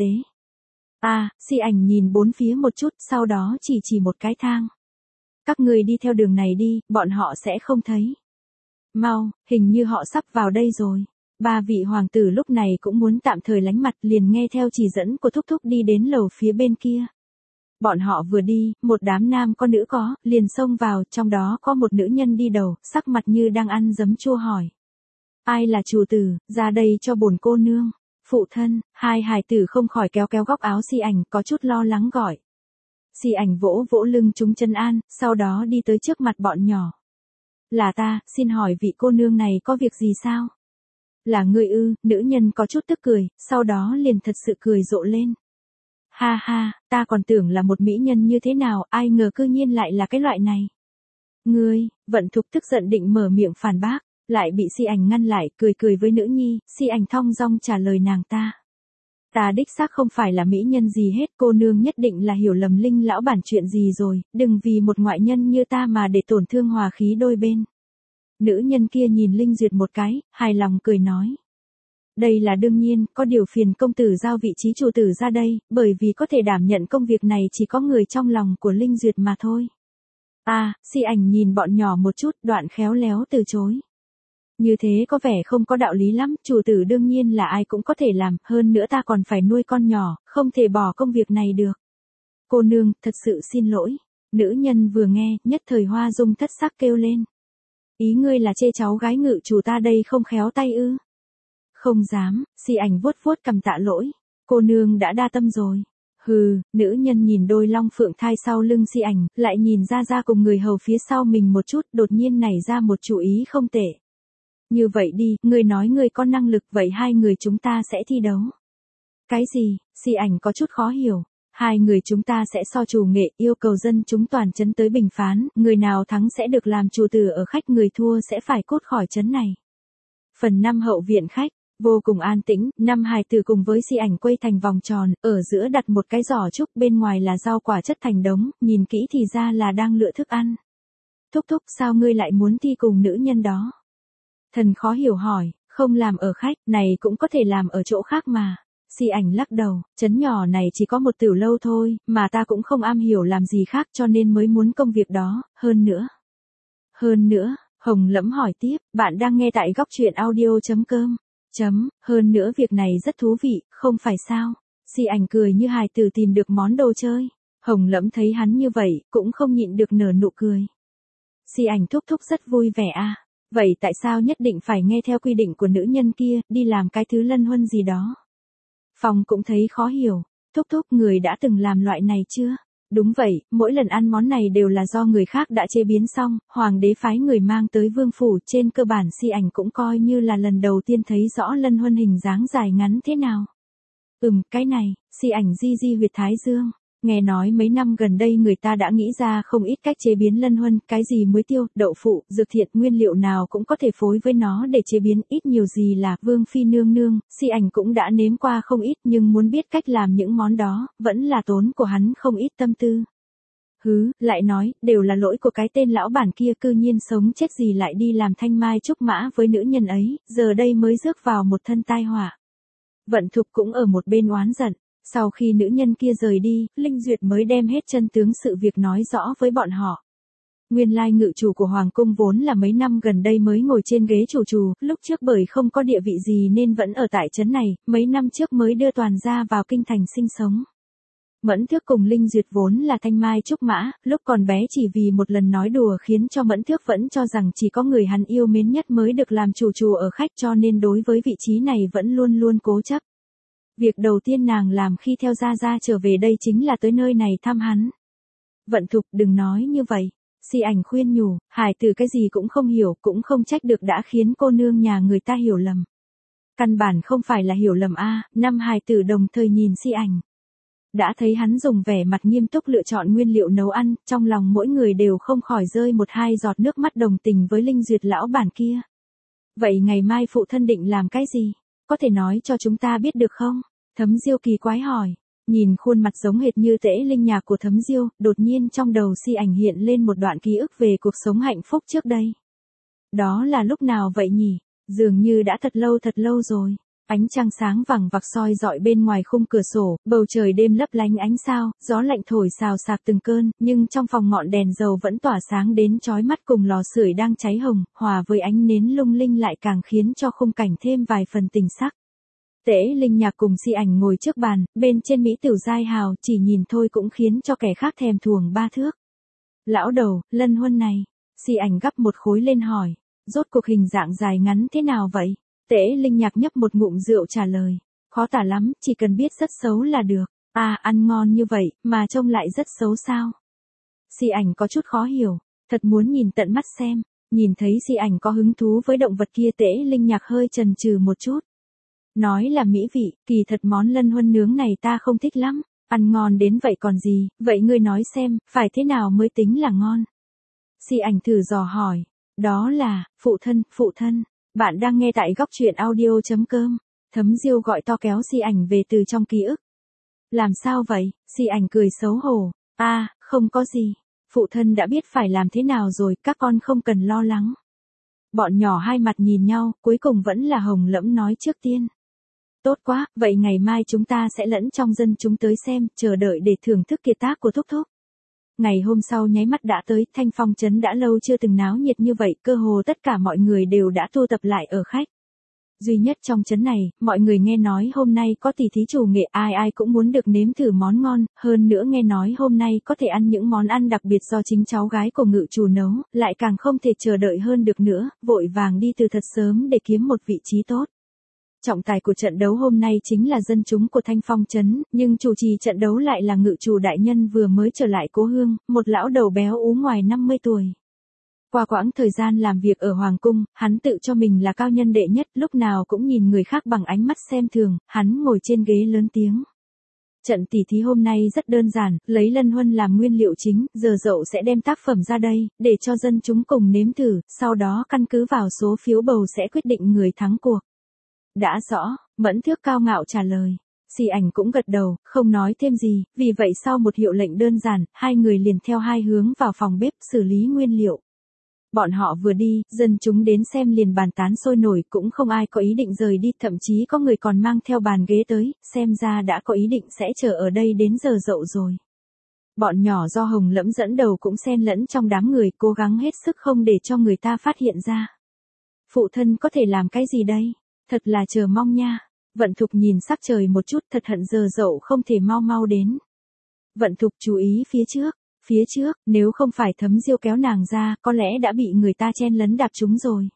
Si ảnh nhìn bốn phía một chút, sau đó chỉ một cái thang. Các người đi theo đường này đi, bọn họ sẽ không thấy. Mau, hình như họ sắp vào đây rồi. 3 vị hoàng tử lúc này cũng muốn tạm thời lánh mặt, liền nghe theo chỉ dẫn của thúc đi đến lầu phía bên kia. Bọn họ vừa đi, một đám nam có nữ có, liền xông vào, trong đó có một nữ nhân đi đầu, sắc mặt như đang ăn giấm chua hỏi. Ai là chủ tử, ra đây cho bổn cô nương. Phụ thân, hai hài tử không khỏi kéo góc áo Si ảnh, có chút lo lắng gọi. Si ảnh vỗ lưng chúng trấn an, sau đó đi tới trước mặt bọn nhỏ. Là ta, xin hỏi vị cô nương này có việc gì sao? Là ngươi ư? Nữ nhân có chút tức cười, sau đó liền thật sự cười rộ lên. Ha ha, ta còn tưởng là một mỹ nhân như thế nào, ai ngờ cư nhiên lại là cái loại này. Ngươi, Vận Thục tức giận định mở miệng phản bác, lại bị Si ảnh ngăn lại, cười với nữ nhi, Si ảnh thong dong trả lời nàng ta. Ta đích xác không phải là mỹ nhân gì hết, cô nương nhất định là hiểu lầm Linh lão bản chuyện gì rồi, đừng vì một ngoại nhân như ta mà để tổn thương hòa khí đôi bên. Nữ nhân kia nhìn Linh Duyệt một cái, hài lòng cười nói. Đây là đương nhiên, có điều phiền công tử giao vị trí chủ tử ra đây, bởi vì có thể đảm nhận công việc này chỉ có người trong lòng của Linh Duyệt mà thôi. Si ảnh nhìn bọn nhỏ một chút, đoạn khéo léo từ chối. Như thế có vẻ không có đạo lý lắm, chủ tử đương nhiên là ai cũng có thể làm, hơn nữa ta còn phải nuôi con nhỏ, không thể bỏ công việc này được. Cô nương, thật sự xin lỗi. Nữ nhân vừa nghe, nhất thời hoa dung thất sắc kêu lên. Ý ngươi là chê cháu gái ngự chủ ta đây không khéo tay ư? Không dám, Si ảnh vuốt cầm tạ lỗi. Cô nương đã đa tâm rồi. Hừ, nữ nhân nhìn đôi long phượng thai sau lưng Si ảnh, lại nhìn ra cùng người hầu phía sau mình một chút, đột nhiên nảy ra một chủ ý không tệ. Như vậy đi, ngươi nói ngươi có năng lực, vậy hai người chúng ta sẽ thi đấu. Cái gì? Si ảnh có chút khó hiểu. Hai người chúng ta sẽ so chủ nghệ, yêu cầu dân chúng toàn trấn tới bình phán, người nào thắng sẽ được làm chủ tử ở khách, người thua sẽ phải cút khỏi trấn này. Phần 5 hậu viện khách. Vô cùng an tĩnh, năm hài tử cùng với Si ảnh quây thành vòng tròn, ở giữa đặt một cái giỏ trúc, bên ngoài là rau quả chất thành đống, nhìn kỹ thì ra là đang lựa thức ăn. Thúc thúc, sao ngươi lại muốn thi cùng nữ nhân đó? Thần khó hiểu hỏi, không làm ở khách, này cũng có thể làm ở chỗ khác mà. Si ảnh lắc đầu, trấn nhỏ này chỉ có một tiểu lâu thôi, mà ta cũng không am hiểu làm gì khác cho nên mới muốn công việc đó, hơn nữa, Hồng Lẫm hỏi tiếp, bạn đang nghe tại góc truyện audio.com. Hơn nữa việc này rất thú vị, không phải sao? Si ảnh cười như hài tử tìm được món đồ chơi. Hồng Lẫm thấy hắn như vậy, cũng không nhịn được nở nụ cười. Si ảnh thúc thúc rất vui vẻ à? Vậy tại sao nhất định phải nghe theo quy định của nữ nhân kia, đi làm cái thứ lân huân gì đó? Phong cũng thấy khó hiểu, thúc thúc người đã từng làm loại này chưa? Đúng vậy, mỗi lần ăn món này đều là do người khác đã chế biến xong, hoàng đế phái người mang tới vương phủ, trên cơ bản Si ảnh cũng coi như là lần đầu tiên thấy rõ lân huân hình dáng dài ngắn thế nào. Cái này, Si ảnh di huyệt thái dương. Nghe nói mấy năm gần đây người ta đã nghĩ ra không ít cách chế biến lân huân, cái gì muối tiêu, đậu phụ, dược thiện, nguyên liệu nào cũng có thể phối với nó để chế biến, ít nhiều gì là Vương Phi nương nương, Si ảnh cũng đã nếm qua không ít nhưng muốn biết cách làm những món đó, vẫn là tốn của hắn không ít tâm tư. Lại nói, đều là lỗi của cái tên lão bản kia, cư nhiên sống chết gì lại đi làm thanh mai trúc mã với nữ nhân ấy, giờ đây mới rước vào một thân tai họa. Vận Thục cũng ở một bên oán giận. Sau khi nữ nhân kia rời đi, Linh Duyệt mới đem hết chân tướng sự việc nói rõ với bọn họ. Nguyên lai ngự chủ của Hoàng cung vốn là mấy năm gần đây mới ngồi trên ghế chủ, lúc trước bởi không có địa vị gì nên vẫn ở tại trấn này, mấy năm trước mới đưa toàn gia vào kinh thành sinh sống. Mẫn Thước cùng Linh Duyệt vốn là thanh mai trúc mã, lúc còn bé chỉ vì một lần nói đùa khiến cho Mẫn Thước vẫn cho rằng chỉ có người hắn yêu mến nhất mới được làm chủ ở khách, cho nên đối với vị trí này vẫn luôn luôn cố chấp. Việc đầu tiên nàng làm khi theo Gia trở về đây chính là tới nơi này thăm hắn. Vận Thục, đừng nói như vậy. Si ảnh khuyên nhủ, hài tử cái gì cũng không hiểu, cũng không trách được đã khiến cô nương nhà người ta hiểu lầm. Căn bản không phải là hiểu lầm a. Năm hài tử đồng thời nhìn Si ảnh. Đã thấy hắn dùng vẻ mặt nghiêm túc lựa chọn nguyên liệu nấu ăn, trong lòng mỗi người đều không khỏi rơi một hai giọt nước mắt đồng tình với Linh Duyệt lão bản kia. Vậy ngày mai phụ thân định làm cái gì? Có thể nói cho chúng ta biết được không? Thấm Diêu kỳ quái hỏi. Nhìn khuôn mặt giống hệt như Tễ Linh nhạc của Thấm Diêu, đột nhiên trong đầu Si ảnh hiện lên một đoạn ký ức về cuộc sống hạnh phúc trước đây. Đó là lúc nào vậy nhỉ? Dường như đã thật lâu rồi. Ánh trăng sáng vằng vặc soi dọi bên ngoài khung cửa sổ, bầu trời đêm lấp lánh ánh sao, gió lạnh thổi xào xạc từng cơn, nhưng trong phòng ngọn đèn dầu vẫn tỏa sáng đến chói mắt, cùng lò sưởi đang cháy hồng, hòa với ánh nến lung linh lại càng khiến cho khung cảnh thêm vài phần tình sắc. Tễ Linh nhạc cùng Si ảnh ngồi trước bàn, bên trên mỹ tiểu giai hào, chỉ nhìn thôi cũng khiến cho kẻ khác thèm thuồng ba thước. Lão đầu, lân huân này. Si ảnh gắp một khối lên hỏi, rốt cuộc hình dạng dài ngắn thế nào vậy? Tễ Linh nhạc nhấp một ngụm rượu trả lời, khó tả lắm, chỉ cần biết rất xấu là được. Ăn ngon như vậy, mà trông lại rất xấu sao? Si ảnh có chút khó hiểu, thật muốn nhìn tận mắt xem. Nhìn thấy Si ảnh có hứng thú với động vật kia, Tễ Linh nhạc hơi chần chừ một chút. Nói là mỹ vị, kỳ thật món lân huân nướng này ta không thích lắm. Ăn ngon đến vậy còn gì, vậy ngươi nói xem, phải thế nào mới tính là ngon? Si ảnh thử dò hỏi, đó là, phụ thân. Bạn đang nghe tại góc truyện audio.com. Thấm Diêu gọi to kéo Si ảnh về từ trong ký ức. Làm sao vậy? Si ảnh cười xấu hổ. Không có gì. Phụ thân đã biết phải làm thế nào rồi, các con không cần lo lắng. Bọn nhỏ hai mặt nhìn nhau, cuối cùng vẫn là Hồng Lẫm nói trước tiên. Tốt quá, vậy ngày mai chúng ta sẽ lẫn trong dân chúng tới xem, chờ đợi để thưởng thức kiệt tác của thúc thúc. Ngày hôm sau nháy mắt đã tới, Thanh Phong trấn đã lâu chưa từng náo nhiệt như vậy, cơ hồ tất cả mọi người đều đã tụ tập lại ở khách. Duy nhất trong trấn này, mọi người nghe nói hôm nay có tỷ thí chủ nghệ, ai cũng muốn được nếm thử món ngon, hơn nữa nghe nói hôm nay có thể ăn những món ăn đặc biệt do chính cháu gái của ngự chủ nấu, lại càng không thể chờ đợi hơn được nữa, vội vàng đi từ thật sớm để kiếm một vị trí tốt. Trọng tài của trận đấu hôm nay chính là dân chúng của Thanh Phong trấn, nhưng chủ trì trận đấu lại là ngự chủ đại nhân vừa mới trở lại cố hương, một lão đầu béo ú ngoài 50 tuổi. Qua quãng thời gian làm việc ở Hoàng cung, hắn tự cho mình là cao nhân đệ nhất, lúc nào cũng nhìn người khác bằng ánh mắt xem thường, hắn ngồi trên ghế lớn tiếng. Trận tỉ thí hôm nay rất đơn giản, lấy lân huân làm nguyên liệu chính, giờ dậu sẽ đem tác phẩm ra đây, để cho dân chúng cùng nếm thử, sau đó căn cứ vào số phiếu bầu sẽ quyết định người thắng cuộc. đã rõ, Mẫn Thước cao ngạo trả lời. Xì Ảnh cũng gật đầu, không nói thêm gì, vì vậy sau một hiệu lệnh đơn giản, hai người liền theo hai hướng vào phòng bếp xử lý nguyên liệu. Bọn họ vừa đi, dân chúng đến xem liền bàn tán sôi nổi, cũng không ai có ý định rời đi, thậm chí có người còn mang theo bàn ghế tới, xem ra đã có ý định sẽ chờ ở đây đến giờ dậu rồi. Bọn nhỏ do Hồng Lẫm dẫn đầu cũng xen lẫn trong đám người, cố gắng hết sức không để cho người ta phát hiện ra. Phụ thân có thể làm cái gì đây? Thật là chờ mong nha. Vận Thục nhìn sắc trời một chút, thật hận giờ dậu không thể mau mau đến. Vận Thục chú ý phía trước, nếu không phải Thấm Diêu kéo nàng ra, có lẽ đã bị người ta chen lấn đạp trúng rồi.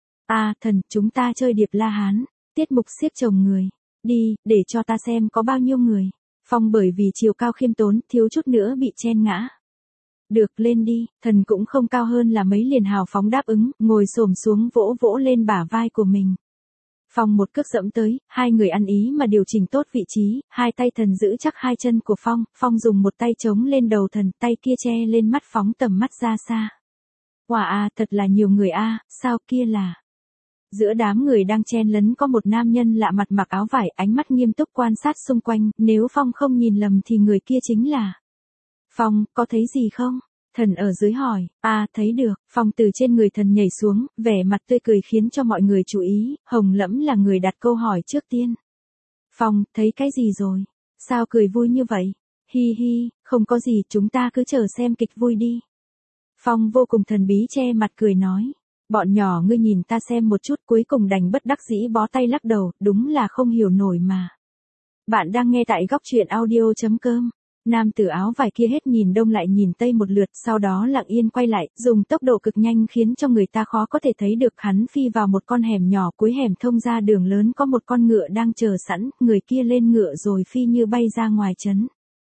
À, thần, chúng ta chơi điệp la hán, tiết mục xiếc chồng người. Đi, để cho ta xem có bao nhiêu người. Phong bởi vì chiều cao khiêm tốn, thiếu chút nữa bị chen ngã. Được, lên đi, thần cũng không cao hơn là mấy, liền hào phóng đáp ứng, ngồi xổm xuống vỗ vỗ lên bả vai của mình. Phong một cước dẫm tới, hai người ăn ý mà điều chỉnh tốt vị trí, hai tay thần giữ chắc hai chân của Phong, Phong dùng một tay chống lên đầu thần, tay kia che lên mắt phóng tầm mắt ra xa. Wow à, thật là nhiều người a, sao kia là. Giữa đám người đang chen lấn có một nam nhân lạ mặt mặc áo vải, ánh mắt nghiêm túc quan sát xung quanh, nếu Phong không nhìn lầm thì người kia chính là. Phong, có thấy gì không? Thần ở dưới hỏi. À, thấy được. Phong từ trên người thần nhảy xuống, vẻ mặt tươi cười khiến cho mọi người chú ý, Hồng Lẫm là người đặt câu hỏi trước tiên. Phong, thấy cái gì rồi? Sao cười vui như vậy? Hi hi, không có gì, chúng ta cứ chờ xem kịch vui đi. Phong vô cùng thần bí che mặt cười nói. Bọn nhỏ ngươi nhìn ta xem một chút, cuối cùng đành bất đắc dĩ bó tay lắc đầu, đúng là không hiểu nổi mà. Bạn đang nghe tại góc truyện audio.com. Nam tử áo vải kia hết nhìn đông lại nhìn tây một lượt, sau đó lặng yên quay lại, dùng tốc độ cực nhanh khiến cho người ta khó có thể thấy được, hắn phi vào một con hẻm nhỏ, cuối hẻm thông ra đường lớn có một con ngựa đang chờ sẵn, người kia lên ngựa rồi phi như bay ra ngoài trấn.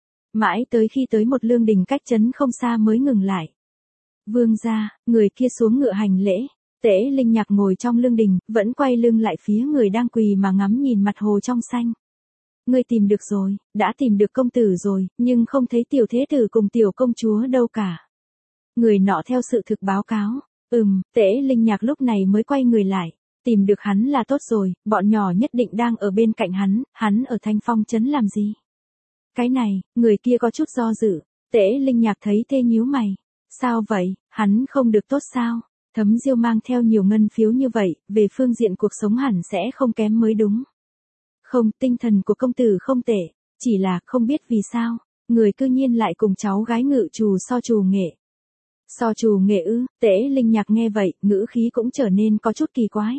Mãi tới khi tới một lương đình cách trấn không xa mới ngừng lại. Vương gia, người kia xuống ngựa hành lễ. Tễ Linh Nhạc ngồi trong lương đình, vẫn quay lưng lại phía người đang quỳ mà ngắm nhìn mặt hồ trong xanh. Ngươi tìm được rồi, đã tìm được công tử rồi, nhưng không thấy tiểu thế tử cùng tiểu công chúa đâu cả. Người nọ theo sự thực báo cáo. Tễ Linh Nhạc lúc này mới quay người lại. Tìm được hắn là tốt rồi, bọn nhỏ nhất định đang ở bên cạnh hắn ở Thanh Phong trấn làm gì? Cái này, người kia có chút do dự. Tễ Linh Nhạc thấy tê nhíu mày. Sao vậy, hắn không được tốt sao? Thấm Diêu mang theo nhiều ngân phiếu như vậy, về phương diện cuộc sống hẳn sẽ không kém mới đúng. Không, tinh thần của công tử không tệ, chỉ là không biết vì sao, người cư nhiên lại cùng cháu gái ngự trù so trù nghệ. So trù nghệ ư? Tễ Linh Nhạc nghe vậy, ngữ khí cũng trở nên có chút kỳ quái.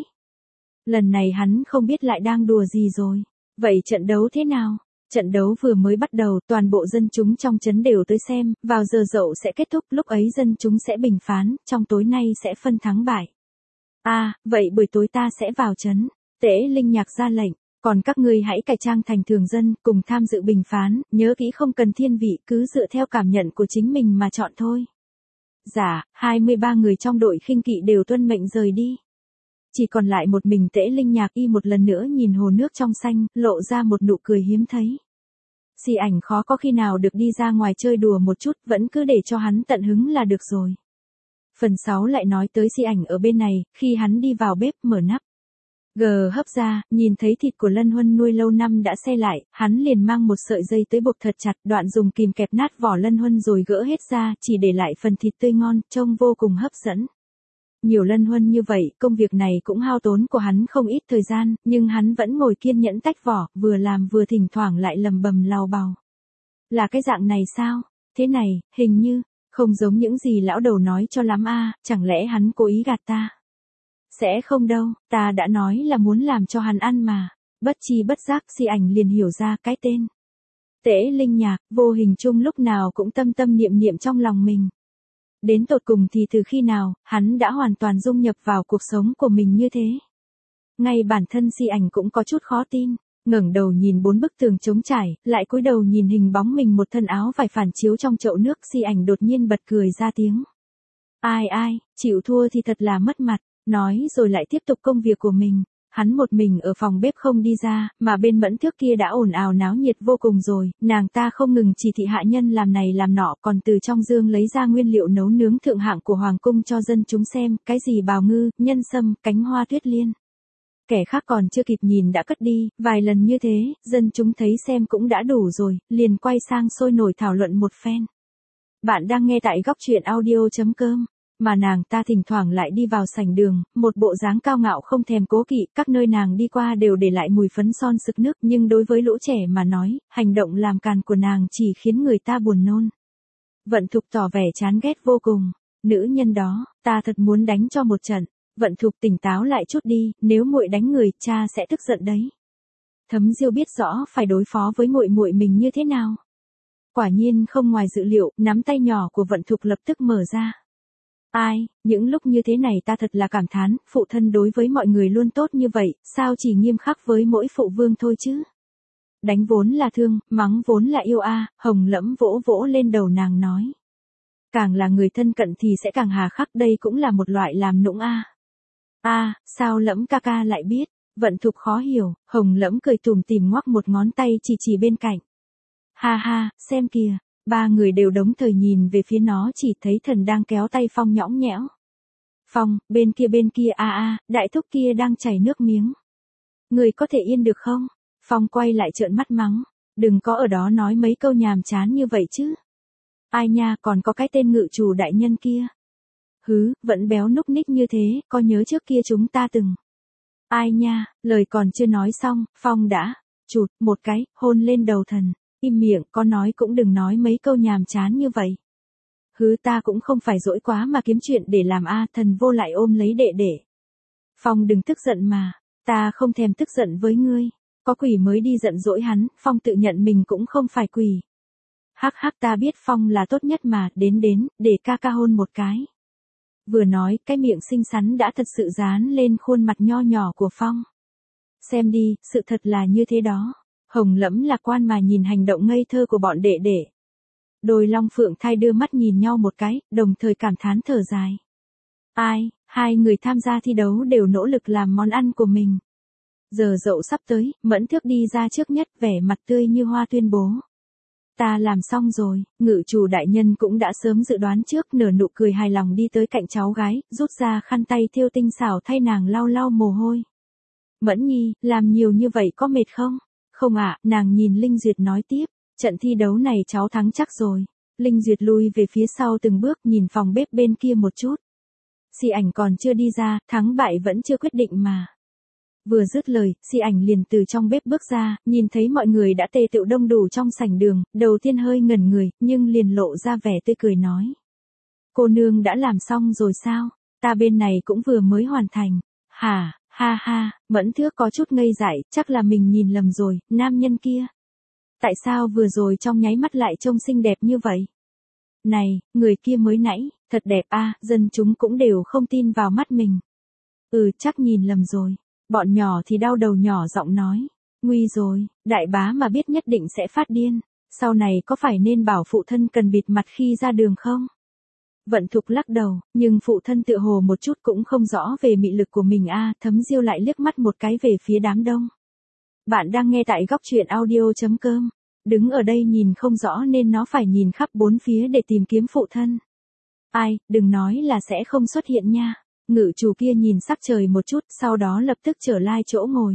Lần này hắn không biết lại đang đùa gì rồi. Vậy trận đấu thế nào? Trận đấu vừa mới bắt đầu, toàn bộ dân chúng trong trấn đều tới xem, vào giờ dậu sẽ kết thúc, lúc ấy dân chúng sẽ bình phán, trong tối nay sẽ phân thắng bại. À, vậy buổi tối ta sẽ vào trấn. Tễ Linh Nhạc ra lệnh, còn các ngươi hãy cải trang thành thường dân, cùng tham dự bình phán, nhớ kỹ không cần thiên vị, cứ dựa theo cảm nhận của chính mình mà chọn thôi. Dạ, 23 người trong đội khinh kỵ đều tuân mệnh rời đi. Chỉ còn lại một mình Tễ Linh Nhạc y một lần nữa nhìn hồ nước trong xanh, lộ ra một nụ cười hiếm thấy. Xì Ảnh khó có khi nào được đi ra ngoài chơi đùa một chút, vẫn cứ để cho hắn tận hứng là được rồi. Phần 6 lại nói tới Xì Ảnh ở bên này, khi hắn đi vào bếp mở nắp. Hấp ra, nhìn thấy thịt của Lân Huân nuôi lâu năm đã se lại, hắn liền mang một sợi dây tới buộc thật chặt, đoạn dùng kìm kẹp nát vỏ Lân Huân rồi gỡ hết ra, chỉ để lại phần thịt tươi ngon, trông vô cùng hấp dẫn. Nhiều Lân Huân như vậy, công việc này cũng hao tốn của hắn không ít thời gian, nhưng hắn vẫn ngồi kiên nhẫn tách vỏ, vừa làm vừa thỉnh thoảng lại lầm bầm lau bào. Là cái dạng này sao? Thế này, hình như, không giống những gì lão đầu nói cho lắm a, chẳng lẽ hắn cố ý gạt ta? Sẽ không đâu, ta đã nói là muốn làm cho hắn ăn mà. Bất chi bất giác Xì Ảnh liền hiểu ra cái tên. Tễ Linh Nhạc, vô hình chung lúc nào cũng tâm tâm niệm niệm trong lòng mình. Đến tột cùng thì từ khi nào, hắn đã hoàn toàn dung nhập vào cuộc sống của mình như thế. Ngay bản thân Xì Ảnh cũng có chút khó tin, ngẩng đầu nhìn 4 bức tường trống trải, lại cúi đầu nhìn hình bóng mình một thân áo vải phản chiếu trong chậu nước, Xì Ảnh đột nhiên bật cười ra tiếng. Ai, chịu thua thì thật là mất mặt, nói rồi lại tiếp tục công việc của mình. Hắn một mình ở phòng bếp không đi ra, mà bên Mẫn Thước kia đã ồn ào náo nhiệt vô cùng rồi, nàng ta không ngừng chỉ thị hạ nhân làm này làm nọ, còn từ trong dương lấy ra nguyên liệu nấu nướng thượng hạng của hoàng cung cho dân chúng xem, cái gì bào ngư, nhân sâm, cánh hoa tuyết liên. Kẻ khác còn chưa kịp nhìn đã cất đi, vài lần như thế, dân chúng thấy xem cũng đã đủ rồi, liền quay sang sôi nổi thảo luận một phen. Bạn đang nghe tại góc truyện audio.com. Mà nàng ta thỉnh thoảng lại đi vào sảnh đường, một bộ dáng cao ngạo không thèm cố kỵ, các nơi nàng đi qua đều để lại mùi phấn son sực nước, nhưng đối với lũ trẻ mà nói, hành động làm càn của nàng chỉ khiến người ta buồn nôn. Vận Thục tỏ vẻ chán ghét vô cùng. Nữ nhân đó, ta thật muốn đánh cho một trận. Vận Thục tỉnh táo lại chút đi, nếu muội đánh người, cha sẽ tức giận đấy. Thấm Diêu biết rõ phải đối phó với muội muội mình như thế nào. Quả nhiên không ngoài dự liệu, nắm tay nhỏ của Vận Thục lập tức mở ra. Ai, những lúc như thế này ta thật là cảm thán, phụ thân đối với mọi người luôn tốt như vậy, sao chỉ nghiêm khắc với mỗi phụ vương thôi chứ? Đánh vốn là thương, mắng vốn là yêu a. Hồng Lẫm vỗ vỗ lên đầu nàng nói. Càng là người thân cận thì sẽ càng hà khắc, đây cũng là một loại làm nũng a. Sao Lẫm ca ca lại biết? Vận Thục khó hiểu, Hồng Lẫm cười tủm tỉm ngoắc một ngón tay chỉ bên cạnh. Ha ha, xem kìa. Ba người đều đống thời nhìn về phía nó, chỉ thấy Thần đang kéo tay Phong nhõng nhẽo. Phong, bên kia đại thúc kia đang chảy nước miếng. Người có thể yên được không? Phong quay lại trợn mắt mắng. Đừng có ở đó nói mấy câu nhàm chán như vậy chứ. Ai nha, còn có cái tên ngự chủ đại nhân kia. Hứ, vẫn béo núc ních như thế, có nhớ trước kia chúng ta từng. Ai nha, lời còn chưa nói xong, Phong đã chụt một cái, hôn lên đầu Thần. Im miệng, có nói cũng đừng nói mấy câu nhàm chán như vậy. Hứ, ta cũng không phải dỗi quá mà kiếm chuyện để làm a. Thần vô lại ôm lấy đệ đệ. Phong đừng tức giận mà, ta không thèm tức giận với ngươi. Có quỷ mới đi giận dỗi hắn, Phong tự nhận mình cũng không phải quỷ. Hắc hắc, ta biết Phong là tốt nhất mà, đến, để ca ca hôn một cái. Vừa nói, cái miệng xinh xắn đã thật sự dán lên khuôn mặt nho nhỏ của Phong. Xem đi, sự thật là như thế đó. Hồng Lẫm lạc quan mà nhìn hành động ngây thơ của bọn đệ đệ. Đôi Long Phượng Thai đưa mắt nhìn nhau một cái, đồng thời cảm thán thở dài. Ai, hai người tham gia thi đấu đều nỗ lực làm món ăn của mình. Giờ dậu sắp tới, Mẫn Thước đi ra trước nhất, vẻ mặt tươi như hoa tuyên bố. Ta làm xong rồi. Ngự chủ đại nhân cũng đã sớm dự đoán trước, nở nụ cười hài lòng đi tới cạnh cháu gái, rút ra khăn tay thêu tinh xảo thay nàng lau lau mồ hôi. Mẫn Nhi, làm nhiều như vậy có mệt không? Không ạ, nàng nhìn Linh Duyệt nói tiếp, trận thi đấu này cháu thắng chắc rồi. Linh Duyệt lui về phía sau từng bước, nhìn phòng bếp bên kia một chút. Si Ảnh còn chưa đi ra, thắng bại vẫn chưa quyết định mà. Vừa dứt lời, Si Ảnh liền từ trong bếp bước ra, nhìn thấy mọi người đã tề tựu đông đủ trong sảnh đường, đầu tiên hơi ngẩn người, nhưng liền lộ ra vẻ tươi cười nói. Cô nương đã làm xong rồi sao? Ta bên này cũng vừa mới hoàn thành. Hả? Ha ha, Mẫn Thước có chút ngây dại, chắc là mình nhìn lầm rồi, nam nhân kia. Tại sao vừa rồi trong nháy mắt lại trông xinh đẹp như vậy? Này, người kia mới nãy, thật đẹp a. Dân chúng cũng đều không tin vào mắt mình. Chắc nhìn lầm rồi. Bọn nhỏ thì đau đầu nhỏ giọng nói. Nguy rồi, đại bá mà biết nhất định sẽ phát điên. Sau này có phải nên bảo phụ thân cần bịt mặt khi ra đường không? Vận Thục lắc đầu, nhưng phụ thân tựa hồ một chút cũng không rõ về mị lực của mình a. Thấm Diêu lại liếc mắt một cái về phía đám đông. Bạn đang nghe tại góc truyện audio.com. Đứng ở đây nhìn không rõ nên nó phải nhìn khắp bốn phía để tìm kiếm phụ thân. Ai, đừng nói là sẽ không xuất hiện nha. Ngự chủ kia nhìn sắc trời một chút, sau đó lập tức trở lại chỗ ngồi.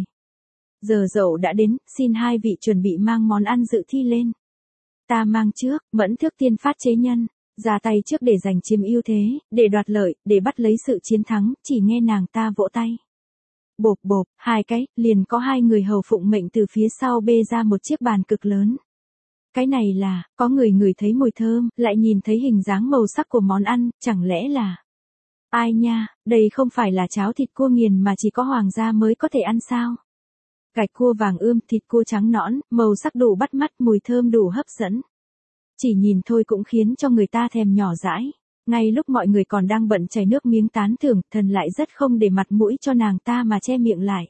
Giờ dậu đã đến, xin hai vị chuẩn bị mang món ăn dự thi lên. Ta mang trước. Mẫn Thước tiên phát chế nhân. Ra tay trước để giành chiếm ưu thế, để đoạt lợi, để bắt lấy sự chiến thắng, chỉ nghe nàng ta vỗ tay. Bộp bộp, hai cái, liền có hai người hầu phụng mệnh từ phía sau bê ra một chiếc bàn cực lớn. Cái này là, có người ngửi thấy mùi thơm, lại nhìn thấy hình dáng màu sắc của món ăn, chẳng lẽ là... Ai nha, đây không phải là cháo thịt cua nghiền mà chỉ có hoàng gia mới có thể ăn sao? Gạch cua vàng ươm, thịt cua trắng nõn, màu sắc đủ bắt mắt, mùi thơm đủ hấp dẫn. Chỉ nhìn thôi cũng khiến cho người ta thèm nhỏ dãi. Ngay lúc mọi người còn đang bận chảy nước miếng tán thưởng, Thần lại rất không để mặt mũi cho nàng ta mà che miệng lại.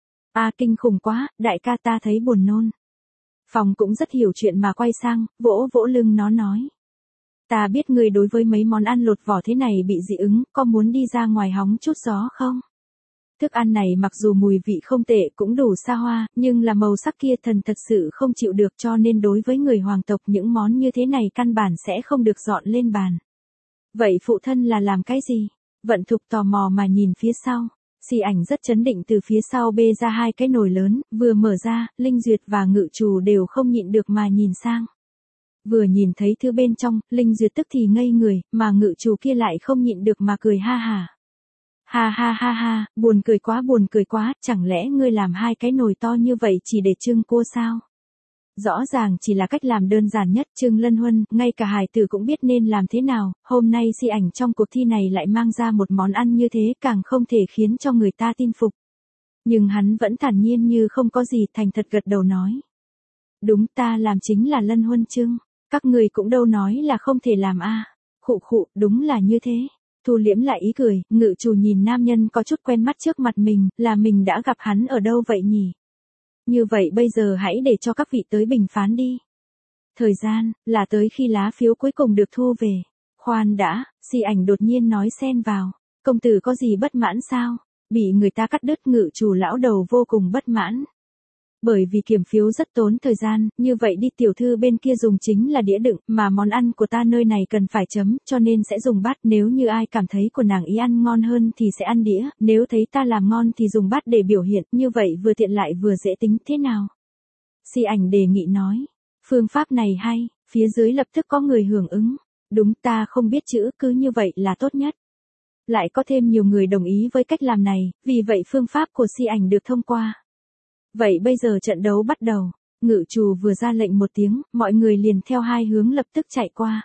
Kinh khủng quá, đại ca ta thấy buồn nôn. Phong cũng rất hiểu chuyện mà quay sang, vỗ vỗ lưng nó nói. Ta biết người đối với mấy món ăn lột vỏ thế này bị dị ứng, có muốn đi ra ngoài hóng chút gió không? Thức ăn này mặc dù mùi vị không tệ cũng đủ xa hoa, nhưng là màu sắc kia Thần thật sự không chịu được, cho nên đối với người hoàng tộc những món như thế này căn bản sẽ không được dọn lên bàn. Vậy phụ thân là làm cái gì? Vận Thục tò mò mà nhìn phía sau. Si ảnh rất chấn định từ phía sau bê ra hai cái nồi lớn, vừa mở ra, Linh Duyệt và Ngự Trù đều không nhịn được mà nhìn sang. Vừa nhìn thấy thứ bên trong, Linh Duyệt tức thì ngây người, mà Ngự Trù kia lại không nhịn được mà cười ha ha. Ha ha ha ha, buồn cười quá, chẳng lẽ ngươi làm hai cái nồi to như vậy chỉ để trưng cua sao? Rõ ràng chỉ là cách làm đơn giản nhất, Trương Lân Huân, ngay cả hài tử cũng biết nên làm thế nào, hôm nay Si ảnh trong cuộc thi này lại mang ra một món ăn như thế càng không thể khiến cho người ta tin phục. Nhưng hắn vẫn thản nhiên như không có gì, thành thật gật đầu nói. Đúng, ta làm chính là Lân Huân trưng, các người cũng đâu nói là không thể làm a. Khụ khụ, đúng là như thế. Thu liễm lại ý cười, Ngự Trù nhìn nam nhân có chút quen mắt trước mặt mình, là mình đã gặp hắn ở đâu vậy nhỉ? Như vậy bây giờ hãy để cho các vị tới bình phán đi. Thời gian, là tới khi lá phiếu cuối cùng được thu về. Khoan đã, Si ảnh đột nhiên nói xen vào. Công tử có gì bất mãn sao? Bị người ta cắt đứt, Ngự Trù lão đầu vô cùng bất mãn. Bởi vì kiểm phiếu rất tốn thời gian, như vậy đi, tiểu thư bên kia dùng chính là đĩa đựng, mà món ăn của ta nơi này cần phải chấm, cho nên sẽ dùng bát, nếu như ai cảm thấy của nàng ý ăn ngon hơn thì sẽ ăn đĩa, nếu thấy ta làm ngon thì dùng bát để biểu hiện, như vậy vừa tiện lại vừa dễ tính, thế nào? Si ảnh đề nghị nói, phương pháp này hay, phía dưới lập tức có người hưởng ứng, đúng, ta không biết chữ, cứ như vậy là tốt nhất. Lại có thêm nhiều người đồng ý với cách làm này, vì vậy phương pháp của Si ảnh được thông qua. Vậy bây giờ trận đấu bắt đầu, Ngự Trù vừa ra lệnh một tiếng, mọi người liền theo hai hướng lập tức chạy qua.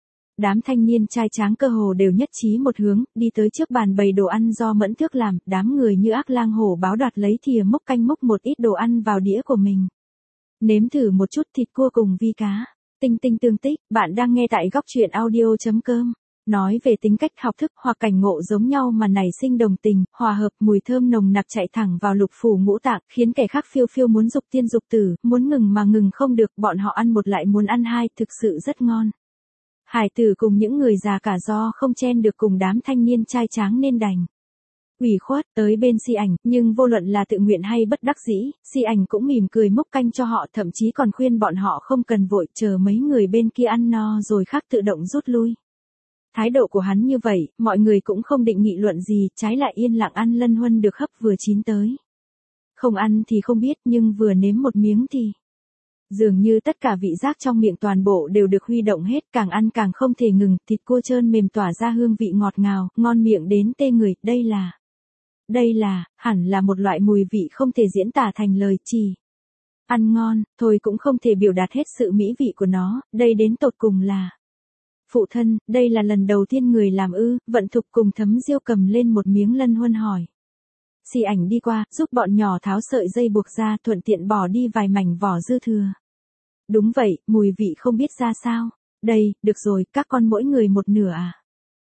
Đám thanh niên trai tráng cơ hồ đều nhất trí một hướng, đi tới trước bàn bày đồ ăn do Mẫn Thước làm, đám người như ác lang hổ báo đoạt lấy thìa múc canh múc một ít đồ ăn vào đĩa của mình. Nếm thử một chút thịt cua cùng vi cá. Tinh tinh tương tích, bạn đang nghe tại góc truyện audio.com. Nói về tính cách, học thức hoặc cảnh ngộ giống nhau mà nảy sinh đồng tình, hòa hợp, mùi thơm nồng nặc chạy thẳng vào lục phủ ngũ tạng, khiến kẻ khác phiêu phiêu muốn dục tiên dục tử, muốn ngừng mà ngừng không được, bọn họ ăn một lại muốn ăn hai, thực sự rất ngon. Hải tử cùng những người già cả do không chen được cùng đám thanh niên trai tráng nên đành ủy khuất tới bên Si ảnh, nhưng vô luận là tự nguyện hay bất đắc dĩ, Si ảnh cũng mỉm cười múc canh cho họ, thậm chí còn khuyên bọn họ không cần vội, chờ mấy người bên kia ăn no rồi khác tự động rút lui. Thái độ của hắn như vậy, mọi người cũng không định nghị luận gì, trái lại yên lặng ăn Lân Huân được hấp vừa chín tới. Không ăn thì không biết, nhưng vừa nếm một miếng thì dường như tất cả vị giác trong miệng toàn bộ đều được huy động hết, càng ăn càng không thể ngừng, thịt cua trơn mềm tỏa ra hương vị ngọt ngào, ngon miệng đến tê người, đây là, hẳn là một loại mùi vị không thể diễn tả thành lời, chỉ ăn ngon, thôi cũng không thể biểu đạt hết sự mỹ vị của nó, đây đến tột cùng là. Phụ thân, đây là lần đầu tiên người làm ư? Vận Thục cùng Thấm Diêu cầm lên một miếng Lân Huân hỏi. Si ảnh đi qua, giúp bọn nhỏ tháo sợi dây buộc ra, thuận tiện bỏ đi vài mảnh vỏ dư thừa. Đúng vậy, mùi vị không biết ra sao. Đây, được rồi, các con mỗi người một nửa à?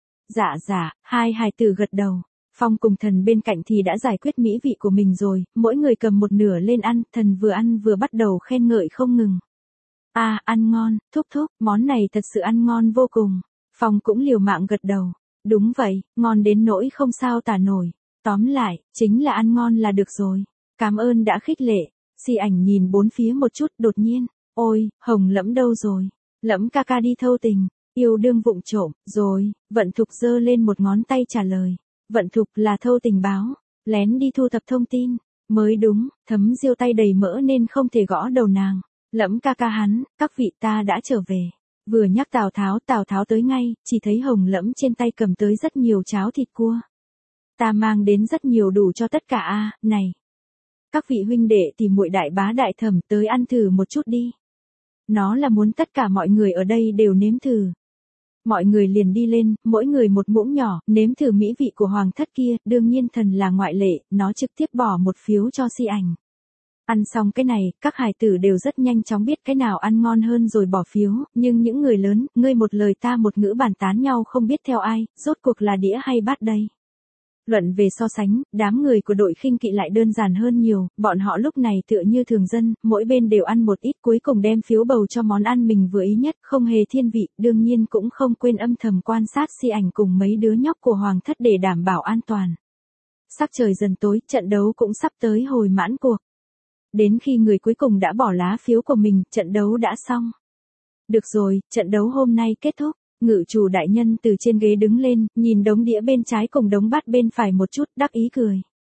Dạ, hai hài tử gật đầu. Phong cùng Thần bên cạnh thì đã giải quyết mỹ vị của mình rồi, mỗi người cầm một nửa lên ăn, Thần vừa ăn vừa bắt đầu khen ngợi không ngừng. À, ăn ngon, thúc, món này thật sự ăn ngon vô cùng. Phong cũng liều mạng gật đầu. Đúng vậy, ngon đến nỗi không sao tả nổi. Tóm lại, chính là ăn ngon là được rồi. Cảm ơn đã khích lệ. Si ảnh nhìn bốn phía một chút, đột nhiên. Ôi, Hồng Lẫm đâu rồi? Lẫm ca ca đi thâu tình, yêu đương vụng trộm, rồi. Vận Thục giơ lên một ngón tay trả lời. Vận Thục là thâu tình báo, lén đi thu thập thông tin. Mới đúng, Thấm Diêu tay đầy mỡ nên không thể gõ đầu nàng. Lẫm ca ca hắn, các vị ta đã trở về. Vừa nhắc Tào Tháo tới ngay, chỉ thấy Hồng Lẫm trên tay cầm tới rất nhiều cháo thịt cua. Ta mang đến rất nhiều đủ cho tất cả a, này. Các vị huynh đệ thì muội đại bá đại thẩm tới ăn thử một chút đi. Nó là muốn tất cả mọi người ở đây đều nếm thử. Mọi người liền đi lên, mỗi người một muỗng nhỏ, nếm thử mỹ vị của hoàng thất kia, đương nhiên Thần là ngoại lệ, nó trực tiếp bỏ một phiếu cho Si ảnh. Ăn xong cái này, các hài tử đều rất nhanh chóng biết cái nào ăn ngon hơn rồi bỏ phiếu, nhưng những người lớn, ngươi một lời ta một ngữ bàn tán nhau không biết theo ai, rốt cuộc là đĩa hay bát đây. Luận về so sánh, đám người của đội khinh kỵ lại đơn giản hơn nhiều, bọn họ lúc này tựa như thường dân, mỗi bên đều ăn một ít cuối cùng đem phiếu bầu cho món ăn mình vừa ý nhất, không hề thiên vị, đương nhiên cũng không quên âm thầm quan sát Si ảnh cùng mấy đứa nhóc của hoàng thất để đảm bảo an toàn. Sắc trời dần tối, trận đấu cũng sắp tới hồi mãn cuộc. Đến khi người cuối cùng đã bỏ lá phiếu của mình, trận đấu đã xong. Được rồi, trận đấu hôm nay kết thúc. Ngự Trù đại nhân từ trên ghế đứng lên, nhìn đống đĩa bên trái cùng đống bát bên phải một chút, đắc ý cười.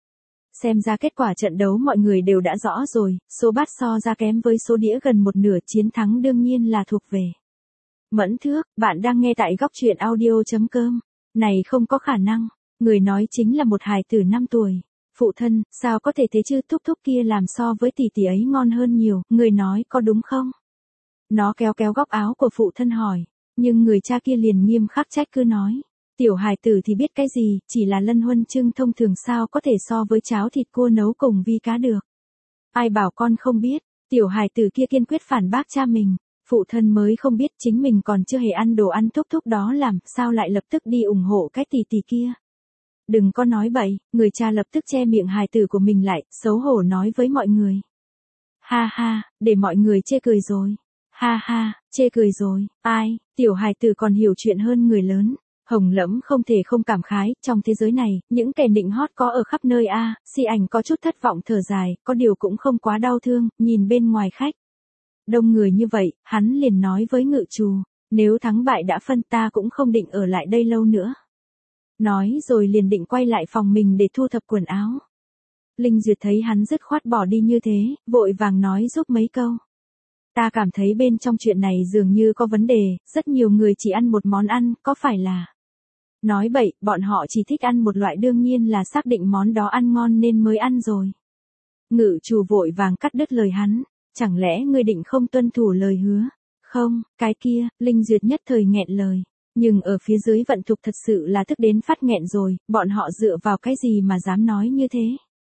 Xem ra kết quả trận đấu mọi người đều đã rõ rồi, số bát so ra kém với số đĩa gần một nửa, chiến thắng đương nhiên là thuộc về Mẫn Thước. Bạn đang nghe tại góc truyện audio.com. Này không có khả năng, người nói chính là một hài tử 5 tuổi. Phụ thân, sao có thể thế chứ, thúc thúc kia làm so với tỷ tỷ ấy ngon hơn nhiều, người nói có đúng không? Nó kéo kéo góc áo của phụ thân hỏi, nhưng người cha kia liền nghiêm khắc trách cứ nói. Tiểu hài tử thì biết cái gì, chỉ là lân huân chương thông thường sao có thể so với cháo thịt cua nấu cùng vi cá được. Ai bảo con không biết, tiểu hài tử kia kiên quyết phản bác cha mình. Phụ thân mới không biết chính mình còn chưa hề ăn đồ ăn thúc thúc đó làm, sao lại lập tức đi ủng hộ cái tỷ tỷ kia. Đừng có nói bậy, người cha lập tức che miệng hài tử của mình lại, xấu hổ nói với mọi người. Ha ha, để mọi người chê cười rồi. Ha ha, chê cười rồi, ai, tiểu hài tử còn hiểu chuyện hơn người lớn. Hồng Lẫm không thể không cảm khái, trong thế giới này, những kẻ nịnh hót có ở khắp nơi a. Si Ảnh có chút thất vọng thở dài, có điều cũng không quá đau thương, nhìn bên ngoài khách. Đông người như vậy, hắn liền nói với Ngự Trù, nếu thắng bại đã phân ta cũng không định ở lại đây lâu nữa. Nói rồi liền định quay lại phòng mình để thu thập quần áo. Linh Duyệt thấy hắn dứt khoát bỏ đi như thế, vội vàng nói giúp mấy câu. Ta cảm thấy bên trong chuyện này dường như có vấn đề, rất nhiều người chỉ ăn một món ăn, có phải là... Nói bậy, bọn họ chỉ thích ăn một loại, đương nhiên là xác định món đó ăn ngon nên mới ăn rồi. Ngự Trù vội vàng cắt đứt lời hắn, chẳng lẽ ngươi định không tuân thủ lời hứa? Không, cái kia, Linh Duyệt nhất thời nghẹn lời. Nhưng ở phía dưới Vận Thục thật sự là tức đến phát nghẹn rồi, bọn họ dựa vào cái gì mà dám nói như thế?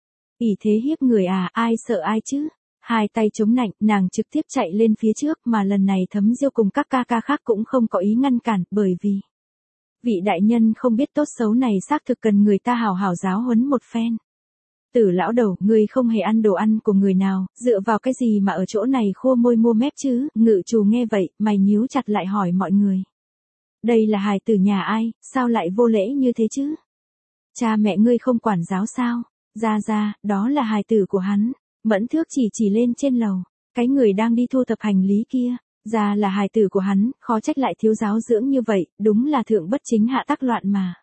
ỷ thế hiếp người à, ai sợ ai chứ? Hai tay chống nạnh, nàng trực tiếp chạy lên phía trước, mà lần này Thấm Diêu cùng các ca ca khác cũng không có ý ngăn cản, bởi vì vị đại nhân không biết tốt xấu này xác thực cần người ta hào hào giáo huấn một phen. Tử lão đầu, ngươi không hề ăn đồ ăn của người nào, dựa vào cái gì mà ở chỗ này khô môi mua mép chứ? Ngự Trù nghe vậy, mày nhíu chặt lại hỏi mọi người. Đây là hài tử nhà ai, sao lại vô lễ như thế chứ? Cha mẹ ngươi không quản giáo sao? Ra, đó là hài tử của hắn. Mẫn Thước chỉ lên trên lầu, cái người đang đi thu thập hành lý kia. Ra là hài tử của hắn, khó trách lại thiếu giáo dưỡng như vậy, đúng là thượng bất chính hạ tắc loạn mà.